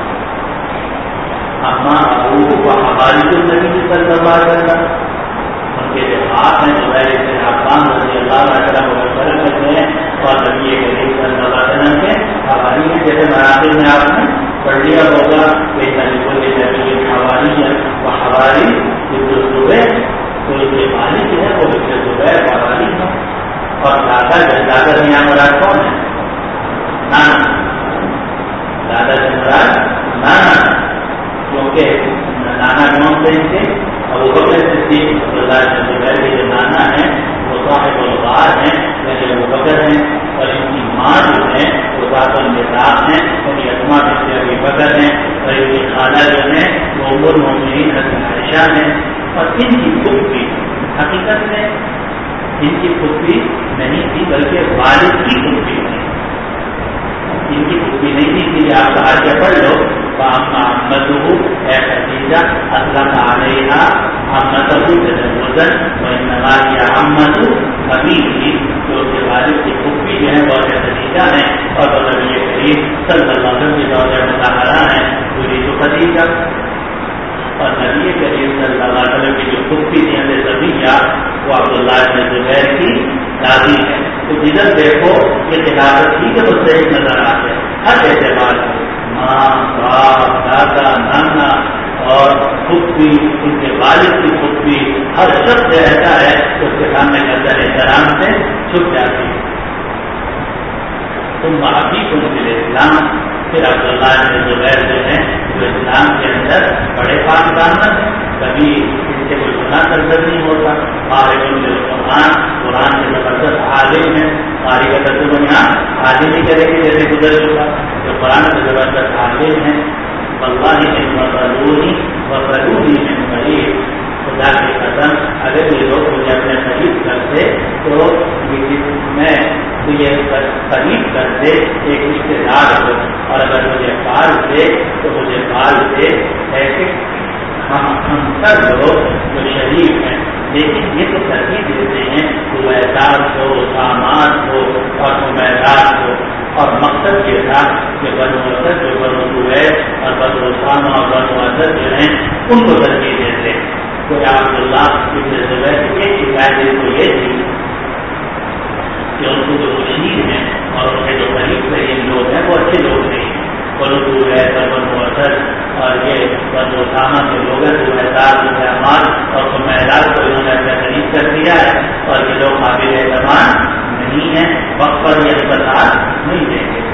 اما ابو و ہماری جو نبی صلی اللہ علیہ وسلم ان کے جو آپ ہیں زبیر بن عوام رضی اللہ عنہ کرتے ہیں اور نبی کریم صلی اللہ علیہ وسلم کے حوالی ہیں. جیسے مراحل میں آپ نے پڑھ لیا ہوگا کہ نبی حوالی و حوالی زبیر، تو اس کے مالک جو ہے وہ زبیر حوالی ہے. اور دادا جدادا میاں مراد کون ہے؟ نانا. دادا جمراد نانا، کیونکہ نانا کون سے تھے؟ ابو بکر صدیق عبداللہ بن زبیر کے جو نانا ہیں وہ صاحب الغار ہیں، یعنی ابو بکر ہیں. اور ان کی ماں جو ہیں وہ ذات النساء ہیں، یعنی اسماء بنت ابی بکر ہیں. اور ان کی خالہ جو ہیں وہ ام المؤمنین حضرت عائشہ ہیں. اور ان کی پھپھی حقیقت میں ان کی پھپھی نہیں تھی بلکہ والد کی پھپھی تھی. ان کی پھپھی نہیں تھی کہ آپ آگے پڑھ لو محمد اے خدیجہ اسلم علیہا محمد تجوزن محمد ابھی تھی، جو اس کے والد کی پھپھی جو ہے وہ خدیجہ ہیں اور وہ نبی کریم صلی اللہ علیہ وسلم کی زوجہ مطہرہ ہیں پوری تو خدیجہ. اور نبی کریم صلی اللہ علیہ وسلم کی جو پھپھی تھی صفیہ وہ عبداللہ بن زبیر کی دادی ہے. تو جدھر دیکھو یہ خلافت ہی کے مستحق نظر آتے ہیں ہر اعتبار سے. ماں باپ دادا نانا اور پھپھی ان کے والد کی پھپھی ہر شخص ایسا ہے اس کے سامنے نظر احترام سے چھپ جاتی ہے. تم معافی تم کے اسلام. پھر عبداللہ بن زبیر جو ہیں جو اسلام کے اندر بڑے پاکدامن ہیں، کبھی ان سے کوئی گناہ سرزد نہیں ہوتا. قرآن کے زبردست عالم ہے. قاری کا ترجمہ یہاں عالم ہی کرے گی جیسے گزر چکا. جو قرآن کے زبردست عالم ہیں. اللہ وصلونی من قریب، خدا کی قسم اگر یہ لوگ مجھے اپنے قریب کرتے تو میں یہ قریب کرتے ایک رشتے دار ہو، اور اگر مجھے پال دے تو مجھے پال دے. ایسے ہم سب لوگ جو شریف ہیں، لیکن یہ تو ترتیب دیتے ہیں کہ وہ اعزاز ہو، سامان ہو اور میدان ہو. اور مقصد یہ تھا کہ بنو اسد جو بنو زبیر اور بنو اسامہ اور بنو اسد جو ہیں ان کو ترتیب دیتے. تو عبداللہ بن زبیر کی ایک شکایت کو یہ تھی کہ ان کو جو مشیر ہیں اور ان کے جو قریب ترین لوگ ہیں وہ اچھے لوگ نہیں. بنو زبیر اور بنو اسد اور یہ بنو اسامہ کے لوگ ہیں جو اعزاز اعمال اور میدان کو انہوں نے اپنا قریب کر دیا ہے، اور یہ لوگ قابل اعتماد نہیں ہے، وقت پر یہ اقتصاد نہیں دیں گے.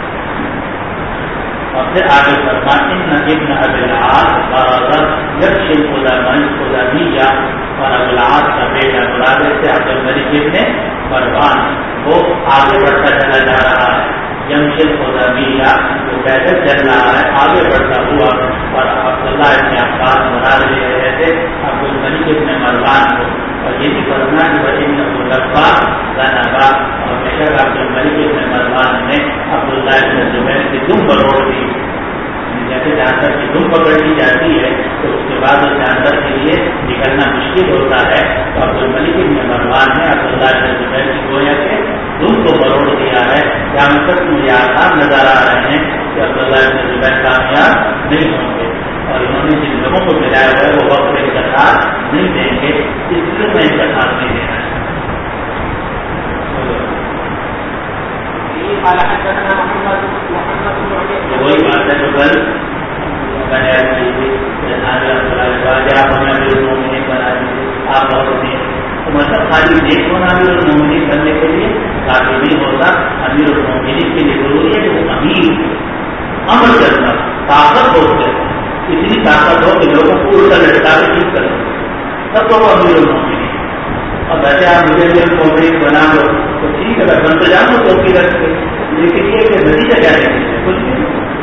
اور پھر آگے فرماتے ہیں ابن ابی العاص یکشف الخدیبیہ، اور ابو العاص کا بیٹا مراد سے عبد الملک ابن مروان وہ آگے بڑھتا چلا جا رہا ہے. یمشی الخدیبیہ وہ پیدل چل رہا ہے آگے بڑھتا ہوا. اور عبداللہ ابن عباس مراد لے رہے تھے عبد الملک ابن مروان کو. اور یہ بھی فرمایا کہ ملبا زنبا، اور بے شک عبد الملک ابن مروان نے عبداللہ ابن زبیر کی دم بروڑ دی. جیسے جانور کی دم پکڑ لی جاتی ہے تو اس کے بعد اس جانور کے لیے نکلنا مشکل ہوتا ہے. تو عبد الملک ابن مروان نے عبداللہ ابن زبیر کی گویا کے دم کو بروڑ دیا ہے. جانور مجھے آسان نظر آ رہے ہیں کہ عبداللہ ابن زبیر کامیاب نہیں ہوں گے، اور انہوں نے جن لوگوں کو ملایا ہوا ہے وہ وقت کا ساتھ نہیں دیں گے، اس لیے میں ان کا ساتھ نہیں دینا ہے. وہی بات ہے جو کل آپ ہمیں امیر المومنین بنا دیجیے. آپ بہت مطلب خالی دیکھ ہونا امیر المومنین بننے کے لیے کافی نہیں ہوتا. امیر المومنین کے لیے ضروری ہے کہ وہ امیر امر کرنا طاقت ہو جائے، اتنی طاقت ہو کہ لوگوں کو الٹا لٹکا کے ٹھیک کرو، تب تو وہ امیر المومنین. اب ویسے آپ مجھے المومنین بنا لو تو ٹھیک ہے، بن تو جانو تو کی رکھ کے، لیکن یہ کہ نتیجہ کیا ہے کچھ نہیں.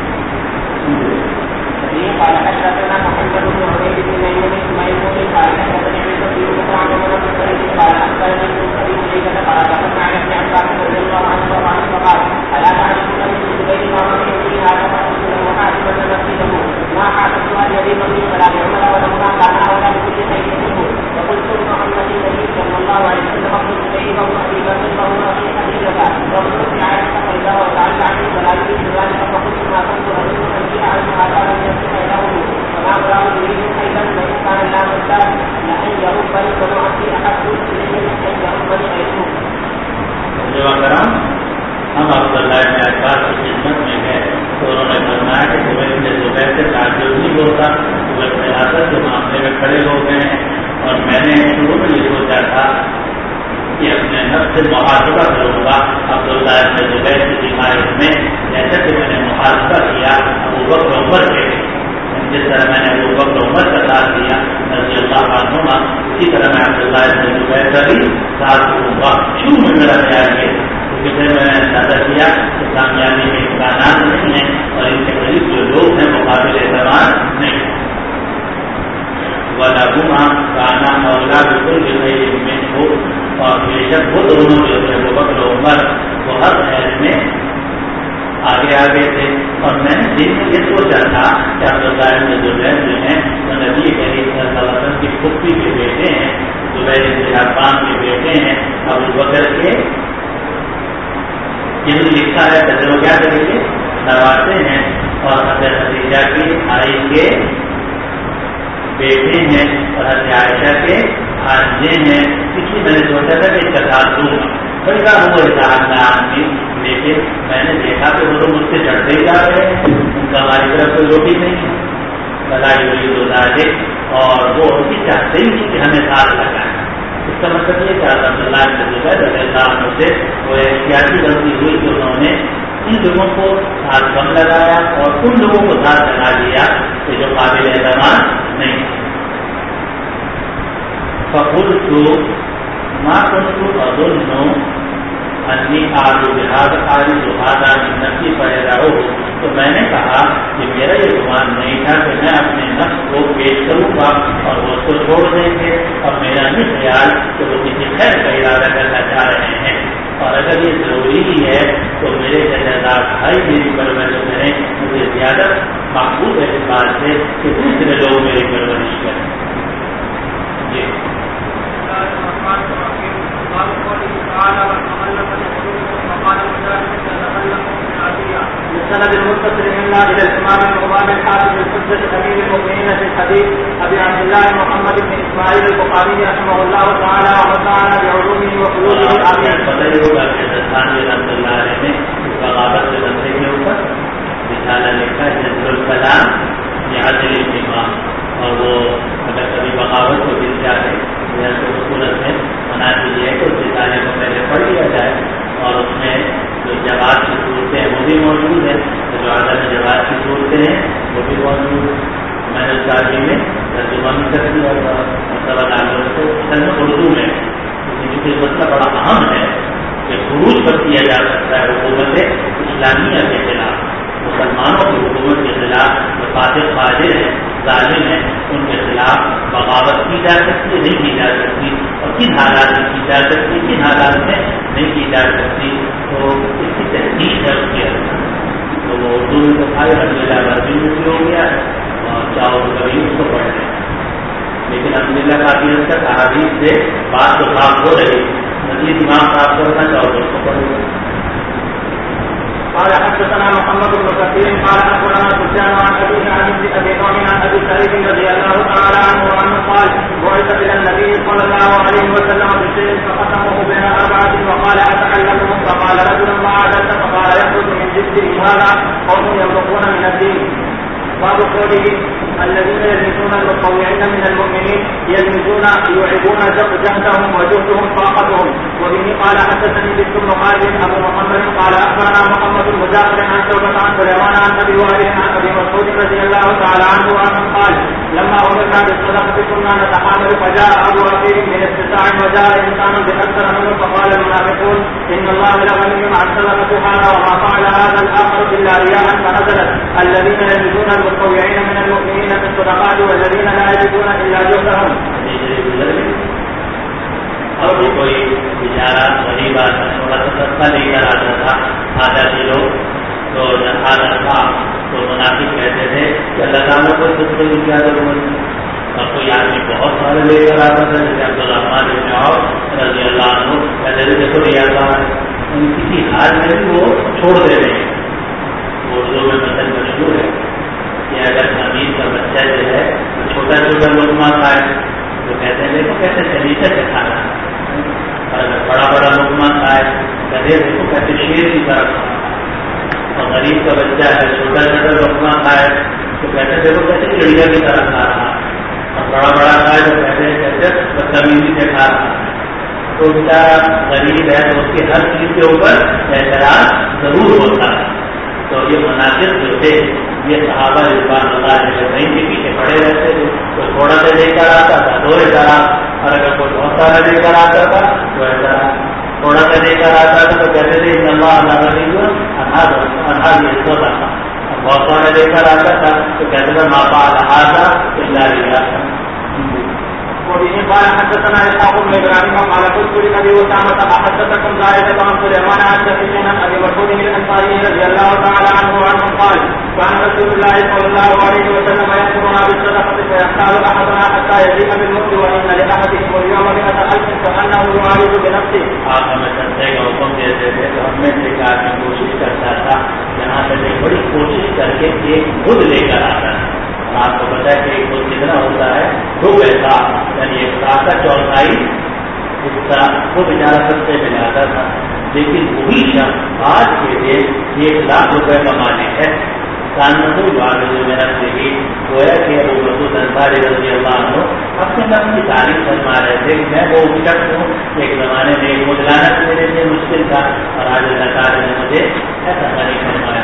قال حدثنا محمد بن عبيد بن ميمون اسماعيل قال حدثنا ابن كثير قال اخبرني ابن عباس رضي الله تھا کہ اپنے نفس سے محاسبہ کروں گا عبداللہ ابن زبیر کی حمایت میں، جیسے کہ میں نے محاسبہ کیا ابو بکر عمر کے، جس طرح میں نے ابو بکر عمر کا ساتھ دیا رضی اللہ عنہما، اسی طرح میں عبداللہ ابن زبیر کا بھی ساتھ دوں گا۔ شروع میں میرا خیال ہے کیونکہ پھر میں نے اندازہ کیا کہ کامیابی کے امکانات نہیں ہیں اور ان کے قریب جو لوگ ہیں مقابل اعتماد نہیں۔ وَلَهُمَا كَانَ مَوْلَى بِكُلِّ خَيْرٍ مِّنْهُ، اور بے شک وہ دونوں جو تھے ابو بکر عمر وہ ہر خیر میں آگے آگے تھے۔ اور میں نے دل میں یہ سوچا تھا کہ عبداللہ ابن زبیر جو ہیں وہ نبی کریم صلی اللہ علیہ وسلم کی پھپھی کے بیٹے ہیں، زبیر بن عوام کے بیٹے ہیں، ابو بکر کے یہ لکھا ہے تجربہ کیا کریں گے نواسے ہیں، اور حضرت خدیجہ کی بھائی کے بیٹے ہیں اور حضرت عائشہ کے بھانجے ہیں، اس لیے میں نے سوچا تھا کہ اس کا ساتھ دوں گا۔ بڑی بار وہ آدمی، لیکن میں نے دیکھا کہ وہ تو مجھ سے چڑھتے ہی جا رہے ہیں، ان کا ہماری طرف کوئی روٹی نہیں بلائی ہوئی گزارے، اور وہ بھی چاہتے ہی نہیں کہ ہمیں ساتھ لگائیں۔ اس کا مطلب یہ کہ عبداللہ ابن زبیر رضی اللہ عنہ سے وہ احتیاطی غلطی ہوئی کہ انہوں نے ان لوگوں کو ساتھ کم لگایا اور ان لوگوں کو ساتھ لگا دیا کہ جو قابل اعتماد نہیں۔ فقلت ما كنت اظن انی آلو بہاد آلو ہادہ نفسی فیدعو، تو میں نے کہا کہ میرا یہ گمان نہیں تھا کہ میں اپنے نفس کو پیش کروں گا اور وہ اس کو چھوڑ دیں گے، اور میرا نہیں خیال کہ وہ کسی خیر کا ارادہ کرنا چاہ رہے ہیں، اور اگر یہ ضروری ہی ہے تو میرے جزیدار بھائی میری پرورش کریں، مجھے زیادہ محبوب ہے اس بات سے کہ دوسرے لوگ میری پرورش کریں۔ جی السند المتصل منا الى الامام الامام الحافظ الحجة امير المؤمنين في الحديث ابي عبد الله محمد بن اسماعيل البخاري رحمه الله تعالى ومتعنا بعلومه وقلوبه امين۔ رحمۃ اللہ علیہ نے بغاوت کے مسئلے کے اوپر رسالہ لکھا ہے جزر الکلام عدل الامام، اور وہ اگر کبھی بغاوت کو گر جائے یا صورت میں منا دیجیے تو اس رسالے کو پہلے پڑھ لیا جائے، اور اس میں جو جواب کی صورتیں ہیں وہ بھی موجود ہے، جو عدم جواب کی صورتیں ہیں وہ بھی موجود ہے۔ میں نے اس گاڑی میں ترجمہ بھی کر دیا مطلب اردو میں، کیونکہ مطلب بڑا اہم ہے کہ خروج پر کیا جا سکتا ہے حکومت اسلامیہ کے خلاف، مسلمانوں کی حکومت کے خلاف جو فاسق فاجر ہیں ظالم ہیں ان کے خلاف بغاوت کی جا سکتی ہے، نہیں کی جا سکتی، اور کن حالات میں کی جا سکتی، کن حالات میں نہیں کی جا سکتی، تو اس کی تحقیق ہے اس کے اندر۔ تو وہ اردو میں تو کھائے الحمدللہ عربی میں بھی ہو گیا اور چاہو تو کبھی اس کو پڑھ لیں، لیکن الحمدللہ کافی حد تک احادیث سے بات تو صاف ہو رہی، مزید دماغ صاف کرنا چاہو تو اس کو پڑھ لیں۔ قال حدثنا محمد بن كثير قال اخبرنا سفيان عن ابي عن ابي نعيم عن ابي سعيد رضي الله تعالى عنه انه قال بعث الى النبي صلى الله عليه وسلم بشيء فقسمه بين اربعه وقال اتعلمه، فقال رجل ما عدلت، فقال يخرج من جسده هذا قوم يمرقون من الدين۔ باب قوله الذين يلمزون المتطوعين من المؤمنين يلمزون يعيبون جهدهم وجهدهم طاقتهم۔ وبه قال حدثني بنت بن خالد ابو محمد قال اخبرنا محمد بن مجاهد عن شعبة عن سليمان عن ابي وائل عن ابي مسعود رضي الله تعالى عنه انه قال لما امرنا بالصدقه كنا نتحامل فجاء ابو عقيل من استطاع وجاء انسان باكثر منه فقال المنافقون ان الله لغني عن صدقه هذا وما فعل هذا الاخر الا رياء، فنزلت الذين يلمزون المتطوعين من المؤمنين في الصدقات والذين لا يجدون الا جهدهم۔ اور بھی کوئی بیچارہ غریب آدمی تھوڑا سا سستا لے کر آتا تھا آدھا کلو، تو آدھا تھا تو منافق کہتے تھے کہ اللہ تعالیٰ کو سستے کی کیا ضرورت ہے، اور کوئی آدمی بہت سارے لے کر آتا تھا جیسے عبدالرحمان بن عوف رضی اللہ عنہ کہتے تھے دیکھو ریاض ان کسی حال میں بھی وہ چھوڑ دے رہے ہیں۔ اردو میں مثل مشہور ہے کہ اگر امیر کا بچہ جو ہے چھوٹا چھوٹا لقمہ کھائے تو کہتے ہیں دیکھو کیسے سلیقے سے کھانا، اور اگر بڑا بڑا لقمہ کھائے کہتے ہیں دیکھو کیسے شیر کی طرح کھانا، اور غریب کا بچہ ہے چھوٹا چھوٹا لقمہ کھائے تو کہتے ہیں دیکھو کیسے چڑیا کی طرح کھا رہا، اور بڑا بڑا کھائے تو کہتے ہیں کیسے بدتمیزی سے کھا رہا۔ تو بیچارہ غریب ہے تو اس کی ہر چیز کے اوپر اعتراض ضرور ہوتا ہے. تو یہ مناظر جو تھے یہ صحابہ رضوان اللہ علیہ وہیں کے پیچھے پڑے رہتے تھے. کوئی تھوڑا سا لے کر آتا تھا 2 اعتراض، اور اگر کوئی بہت سارا لے کر آتا تھا تو اعتراض. تھوڑا سا لے کر آتا تھا تو کہتے تھے ان اللہ انہا تھا. بہت سارا لے کر آتا تھا تو کہتے تھے ماپا لہٰذا اللہ لیا تھا. وبه قال حدثنا اسحاق بن ابراهيم قال قلت لابي اسامه احدثكم زائده عن سليمان عن سفيان ابي مسعود الانصاري رضي الله تعالى عنه قال كان رسول الله صلى الله عليه وسلم يأمرنا بالصدقه فيختار احدنا حتى يجيء بالمثل وان لاحدكم اليوم 100,000 كانه يعارض بنفسه. آپ ہمیں سستے کا حکم دیتے تھے تو ہم نے دیکھا کہ کوشش کرتا تھا یہاں سے بڑی کوشش کر کے ایک خود لے کر آتا ہے. آپ کو پتا ہے کہ ایک خود کتنا ہوتا ہے 2 پیسہ یعنی 1 سال کا 1/4 حصہ وہ بیچارہ سستے میں لاتا تھا. لیکن وہی شخص آج کے دن 1 لاکھ روپے کمانے ہے. کانپور بات جو میرا دیکھی وہ ہے کہ ابو مسعود انصاری رضی اللہ عنہ اپنے نفس کی تعریف فرما رہے تھے کہ میں وہ شخص ہوں. ایک زمانے میں ایک مجلانا میرے لیے مشکل تھا اور آج اللہ تعالیٰ نے مجھے ایسا نہیں فرمایا.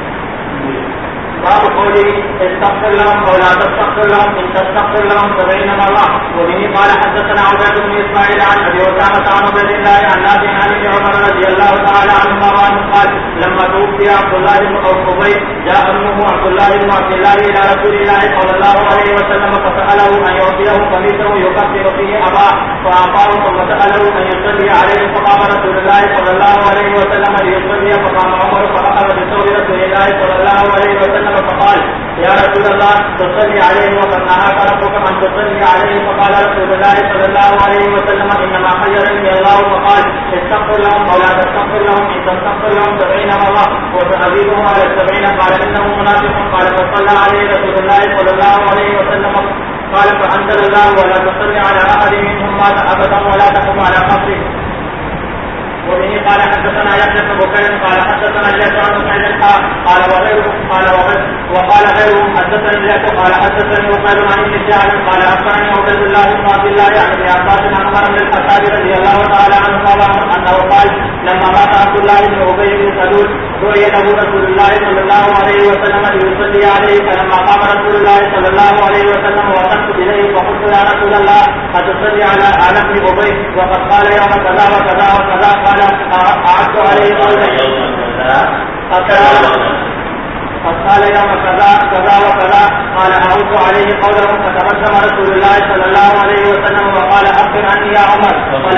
باب قوله استغفر لهم او لا تستغفر لهم ان تستغفر لهم 70 مرة. وبه قال حدثنا عبيد بن اسماعيل عن ابي اسامة عن عبيد الله عن نافع عن ابن عمر رضي الله تعالى عنهما قال لما توفي عبد الله بن ابي جاء ابنه عبد الله بن عبد الله الى رسول الله صلى الله عليه وسلم فسأله ان يعطيه قميصه يكفر فيه اباه فاعطاه ثم سأله ان يصلي عليه فقام رسول الله صلى الله عليه وسلم ليصلي فقام عمر فأخذ بثوب رسول الله صلى الله عليه وسلم فقال يا رسول الله تصلي عليه وقد نهاك ربك ان تصلي عليه. فقال رسول الله صلى الله عليه وسلم انما خيرني الله فقال استغفر لهم او لا تستغفر لهم ان تستغفر لهم 70 مرة وتزيده على 70 قال انه منافق. قال فصلى عليه رسول الله صلى الله عليه وسلم قال فانزل الله ولا تصلي على احد منهم مات ابدا ولا تقم على قبره. وبه قال حدثنا يحيى بن بكير قال حدثنا الليث عن سعيد قال وقال غيره حدثني الليث قال حدثني بكير عن ابن شهاب قال اخبرني عبد الله بن عبد الله يعني بن عباس عن عمر بن الخطاب رضي الله تعالى عنه انه قال لما مات عبد الله بن ابي بن سلول دعي له رسول الله صلى الله عليه وسلم ليصلي عليه. فلما قام رسول الله صلى الله عليه وسلم وقفت اليه فقلت يا رسول الله اتصلي على ابن ابي وقد قال يوم كذا وكذا وكذا. قال أعدت عليه قولا فقال يوم كذا كذا وكذا. قال أعدت عليه قوله فتبسم رسول الله صلى الله عليه وسلم وقال أخبر عني يا عمر.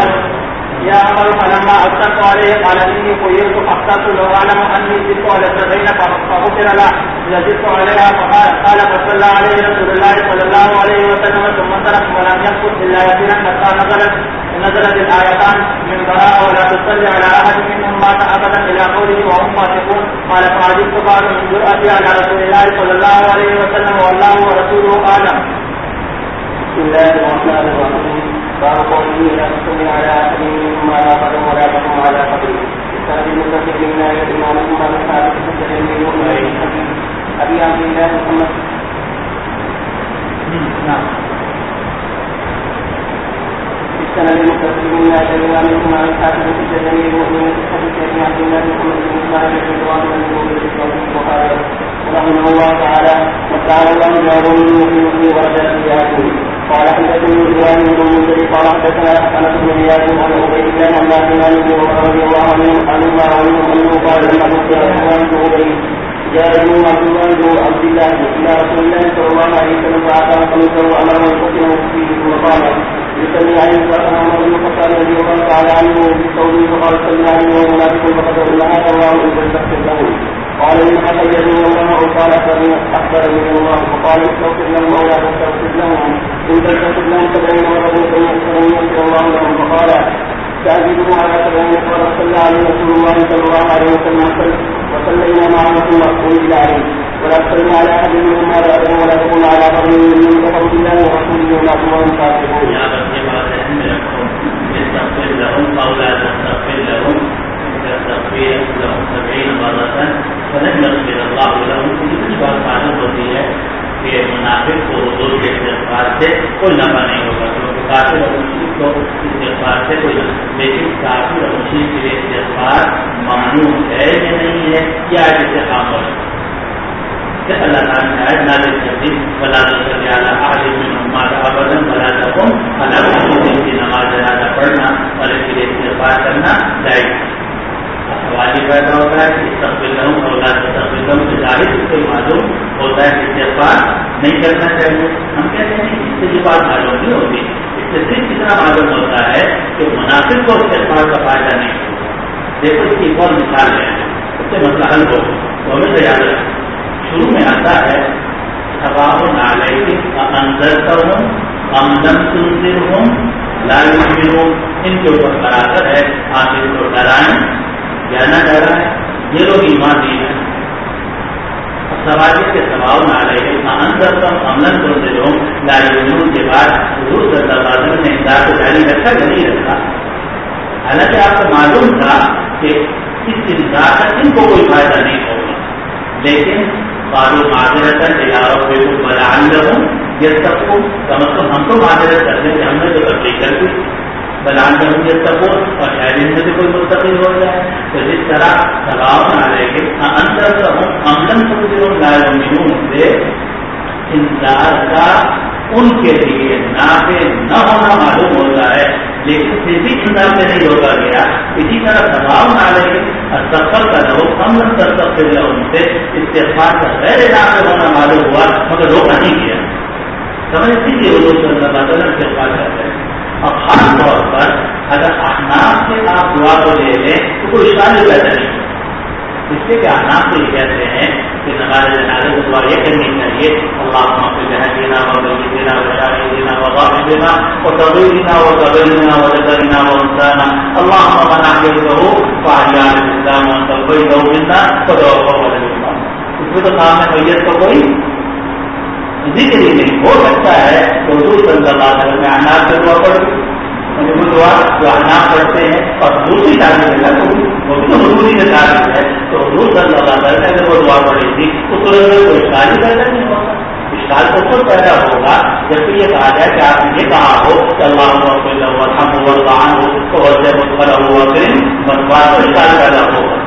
فلما أبصرت عليه قال إني خيرت فاخترت لو أعلم أني زدت على 70 فغفر له لزدت عليها. قال فصلى عليه رسول الله صلى الله عليه وسلم ثم ترك ولم يسكت إلا يسيرا حتى نزلت الآيتان من براءة ولا تصلي على أحد منهم مات أبدا إلى قوله وهم فاسقون. قال فعجبت بعض من جرأتي على رسول الله صلى الله عليه وسلم والله ورسوله أعلم. بسم الله الرحمن الرحيم. باب قوله لا تصلي على أحد منهم على قدم ولا تقم على قبره. استاذ المكتب لله الإمام محمد الحافظ الجليل المؤمن أبي عبد الله محمد. كان للمكتبين شيئا منهم عن الحافظ الجليل المؤمن حديث ابي عبد الله محمد بن اسماعيل رضوان الله البخاري رحمه الله تعالى وتعالى الله جاره المؤمن ورجل سياده. قال حدثني ابراهيم بن منذر قال حدثنا انس بن زياد عن عبيد الله عن نافع عن ابن عمر رضي الله عنه انه قال لما ذكر عثمان بن عبيد جاء ابن عبد الله الى رسول الله صلى الله عليه وسلم فاعطاه قميصه وامره يقتله فيه ثم قال يصلي عليه فأنا عمر بن الخطاب رضي الله تعالى عنه بقوله فقال صلى عليه ومنافق فقد نهاك الله ان تستغفر له. قال انما خيرني الله قال اخبرني الله فقال استغفر لهم او لا تستغفر لهم ان تستغفر لهم 70 مرة فيغفر الله لهم. فقال تعجبه على 70 قال صلى عليه رسول الله صلى الله عليه وسلم وصلينا معه ثم انزل عليه ولا تصلي على احد منهم على ابدا ولا تقوم على قبر من كفر بالله ورسوله ولا تقوم كافرون. استغفر لهم او لا تستغفر لهم تستغفر لهم 70 مرة فلن يغفر الله لهم. کتنی بار معلوم ہوتی ہے کہ منافق کو حضور کے استغفار سے کوئی نفع نہیں ہوگا کیونکہ کافر اور مشرک کو استغفار سے کوئی لیکن کافر اور مشرک کے لیے استغفار ممنوع ہے یا نہیں ہے کیا جسے خاموش اللہ تعالیٰ نے آیت نازل کر دی ولا تصلی علی احد منهم مات ابدا ولا تقم علی قبره کی نماز جنازہ پڑھنا اور اس کے لیے استغفار کرنا جائز سوال یہ پیدا ہوتا ہے کہ استغفر لہم اور لا تستغفر لہم سے ظاہر اس کو معلوم ہوتا ہے کہ استغفار نہیں کرنا چاہیے. ہم کہتے ہیں اس سے یہ بات معلوم نہیں ہوتی. اس سے صرف اتنا معلوم ہوتا ہے کہ منافق کو استغفار کا فائدہ نہیں ہوتا. دیکھو اس کی ایک اور مثال ہے اس سے مسئلہ حل ہو تو ہمیں تو یاد رکھیں شروع میں آتا ہے سواء علیکم اانذرتہم ام لم تنذرہم لا یؤمنون. ان کے اوپر برابر ہے آپ ان کو ڈرائیں یا نہ ڈرائیں یہ لوگ ایمان نہیں ہے. سوال کے سواء علیکم اانذرتہم ام لم تنذرہم لا یؤمنون کے بعد حضور صلی اللہ علیہ وسلم نے انذار کو جاری رکھا یا نہیں رکھا؟ حالانکہ آپ کو معلوم تھا کہ اس انذار کا ان کو کوئی فائدہ نہیں ہوگا لیکن قالوا معذرة إلى ربكم ولعلهم يتقون. کا مطلب ہم تو معذرت کرتے ہیں کہ ہم نے تو تبلیغ کر دی ولعلهم يتقون اور شاید ان میں سے کوئی متقی ہو جائے. تو جس طرح سواء علیکم اانذرتہم ام لم تنذرہم لا یؤمنون سے انذار کا ان کے لیے نافع نہ ہونا معلوم ہوتا ہے لیکن پھر بھی انذار سے نہیں روکا گیا. اسی طرح سواء علیکم استغفر کا لو ہم لم تستغفر لہم سے استغفار کا غیر نافع ہونا معلوم ہوا مگر روکا نہیں گیا. سمجھتی کہ حضور صلی اللہ علیہ وسلم استغفار کرتے ہیں. اور خاص طور پر اگر احناف سے آپ دعا کو لے لیں تو کوئی اشکال پیدا نہیں. اس لیے کہ احناف سے یہ کہتے ہیں کہ نماز جنازہ کو دعا یہ کرنی چاہیے اللہم اغفر لحینا ومیتنا وشاہدنا وغائبنا وصغیرنا وکبیرنا وذکرنا وانثانا اللہم من احییته فاحیا بالاسلام ومن توفیته منا فتوفہ علی الایمان. اس میں تو کام ہے میت کو کوئی ذکر ہی نہیں. ہو سکتا ہے تو حضور صلی اللہ علیہ وسلم نے احناف سے دعا پڑھی وہ دعا جو احناف پڑھتے ہیں اور دوسری تعلیم ہے وہ بھی تو حضور ہی تعلیم ہے. تو حضور صلی اللہ علیہ وسلم نے جب وہ دعا پڑھی تھی تو ترنت میں کوئی اشکال ہی پیدا نہیں ہوگا. اشکال تو خود پیدا ہوگا جب یہ کہا جائے کہ آپ نے یہ کہا ہو کہ اللہ ورحمہ ورضا عنہ تو وجہ مطلب ہوا کریں بنوا تو اشکال پیدا ہوگا.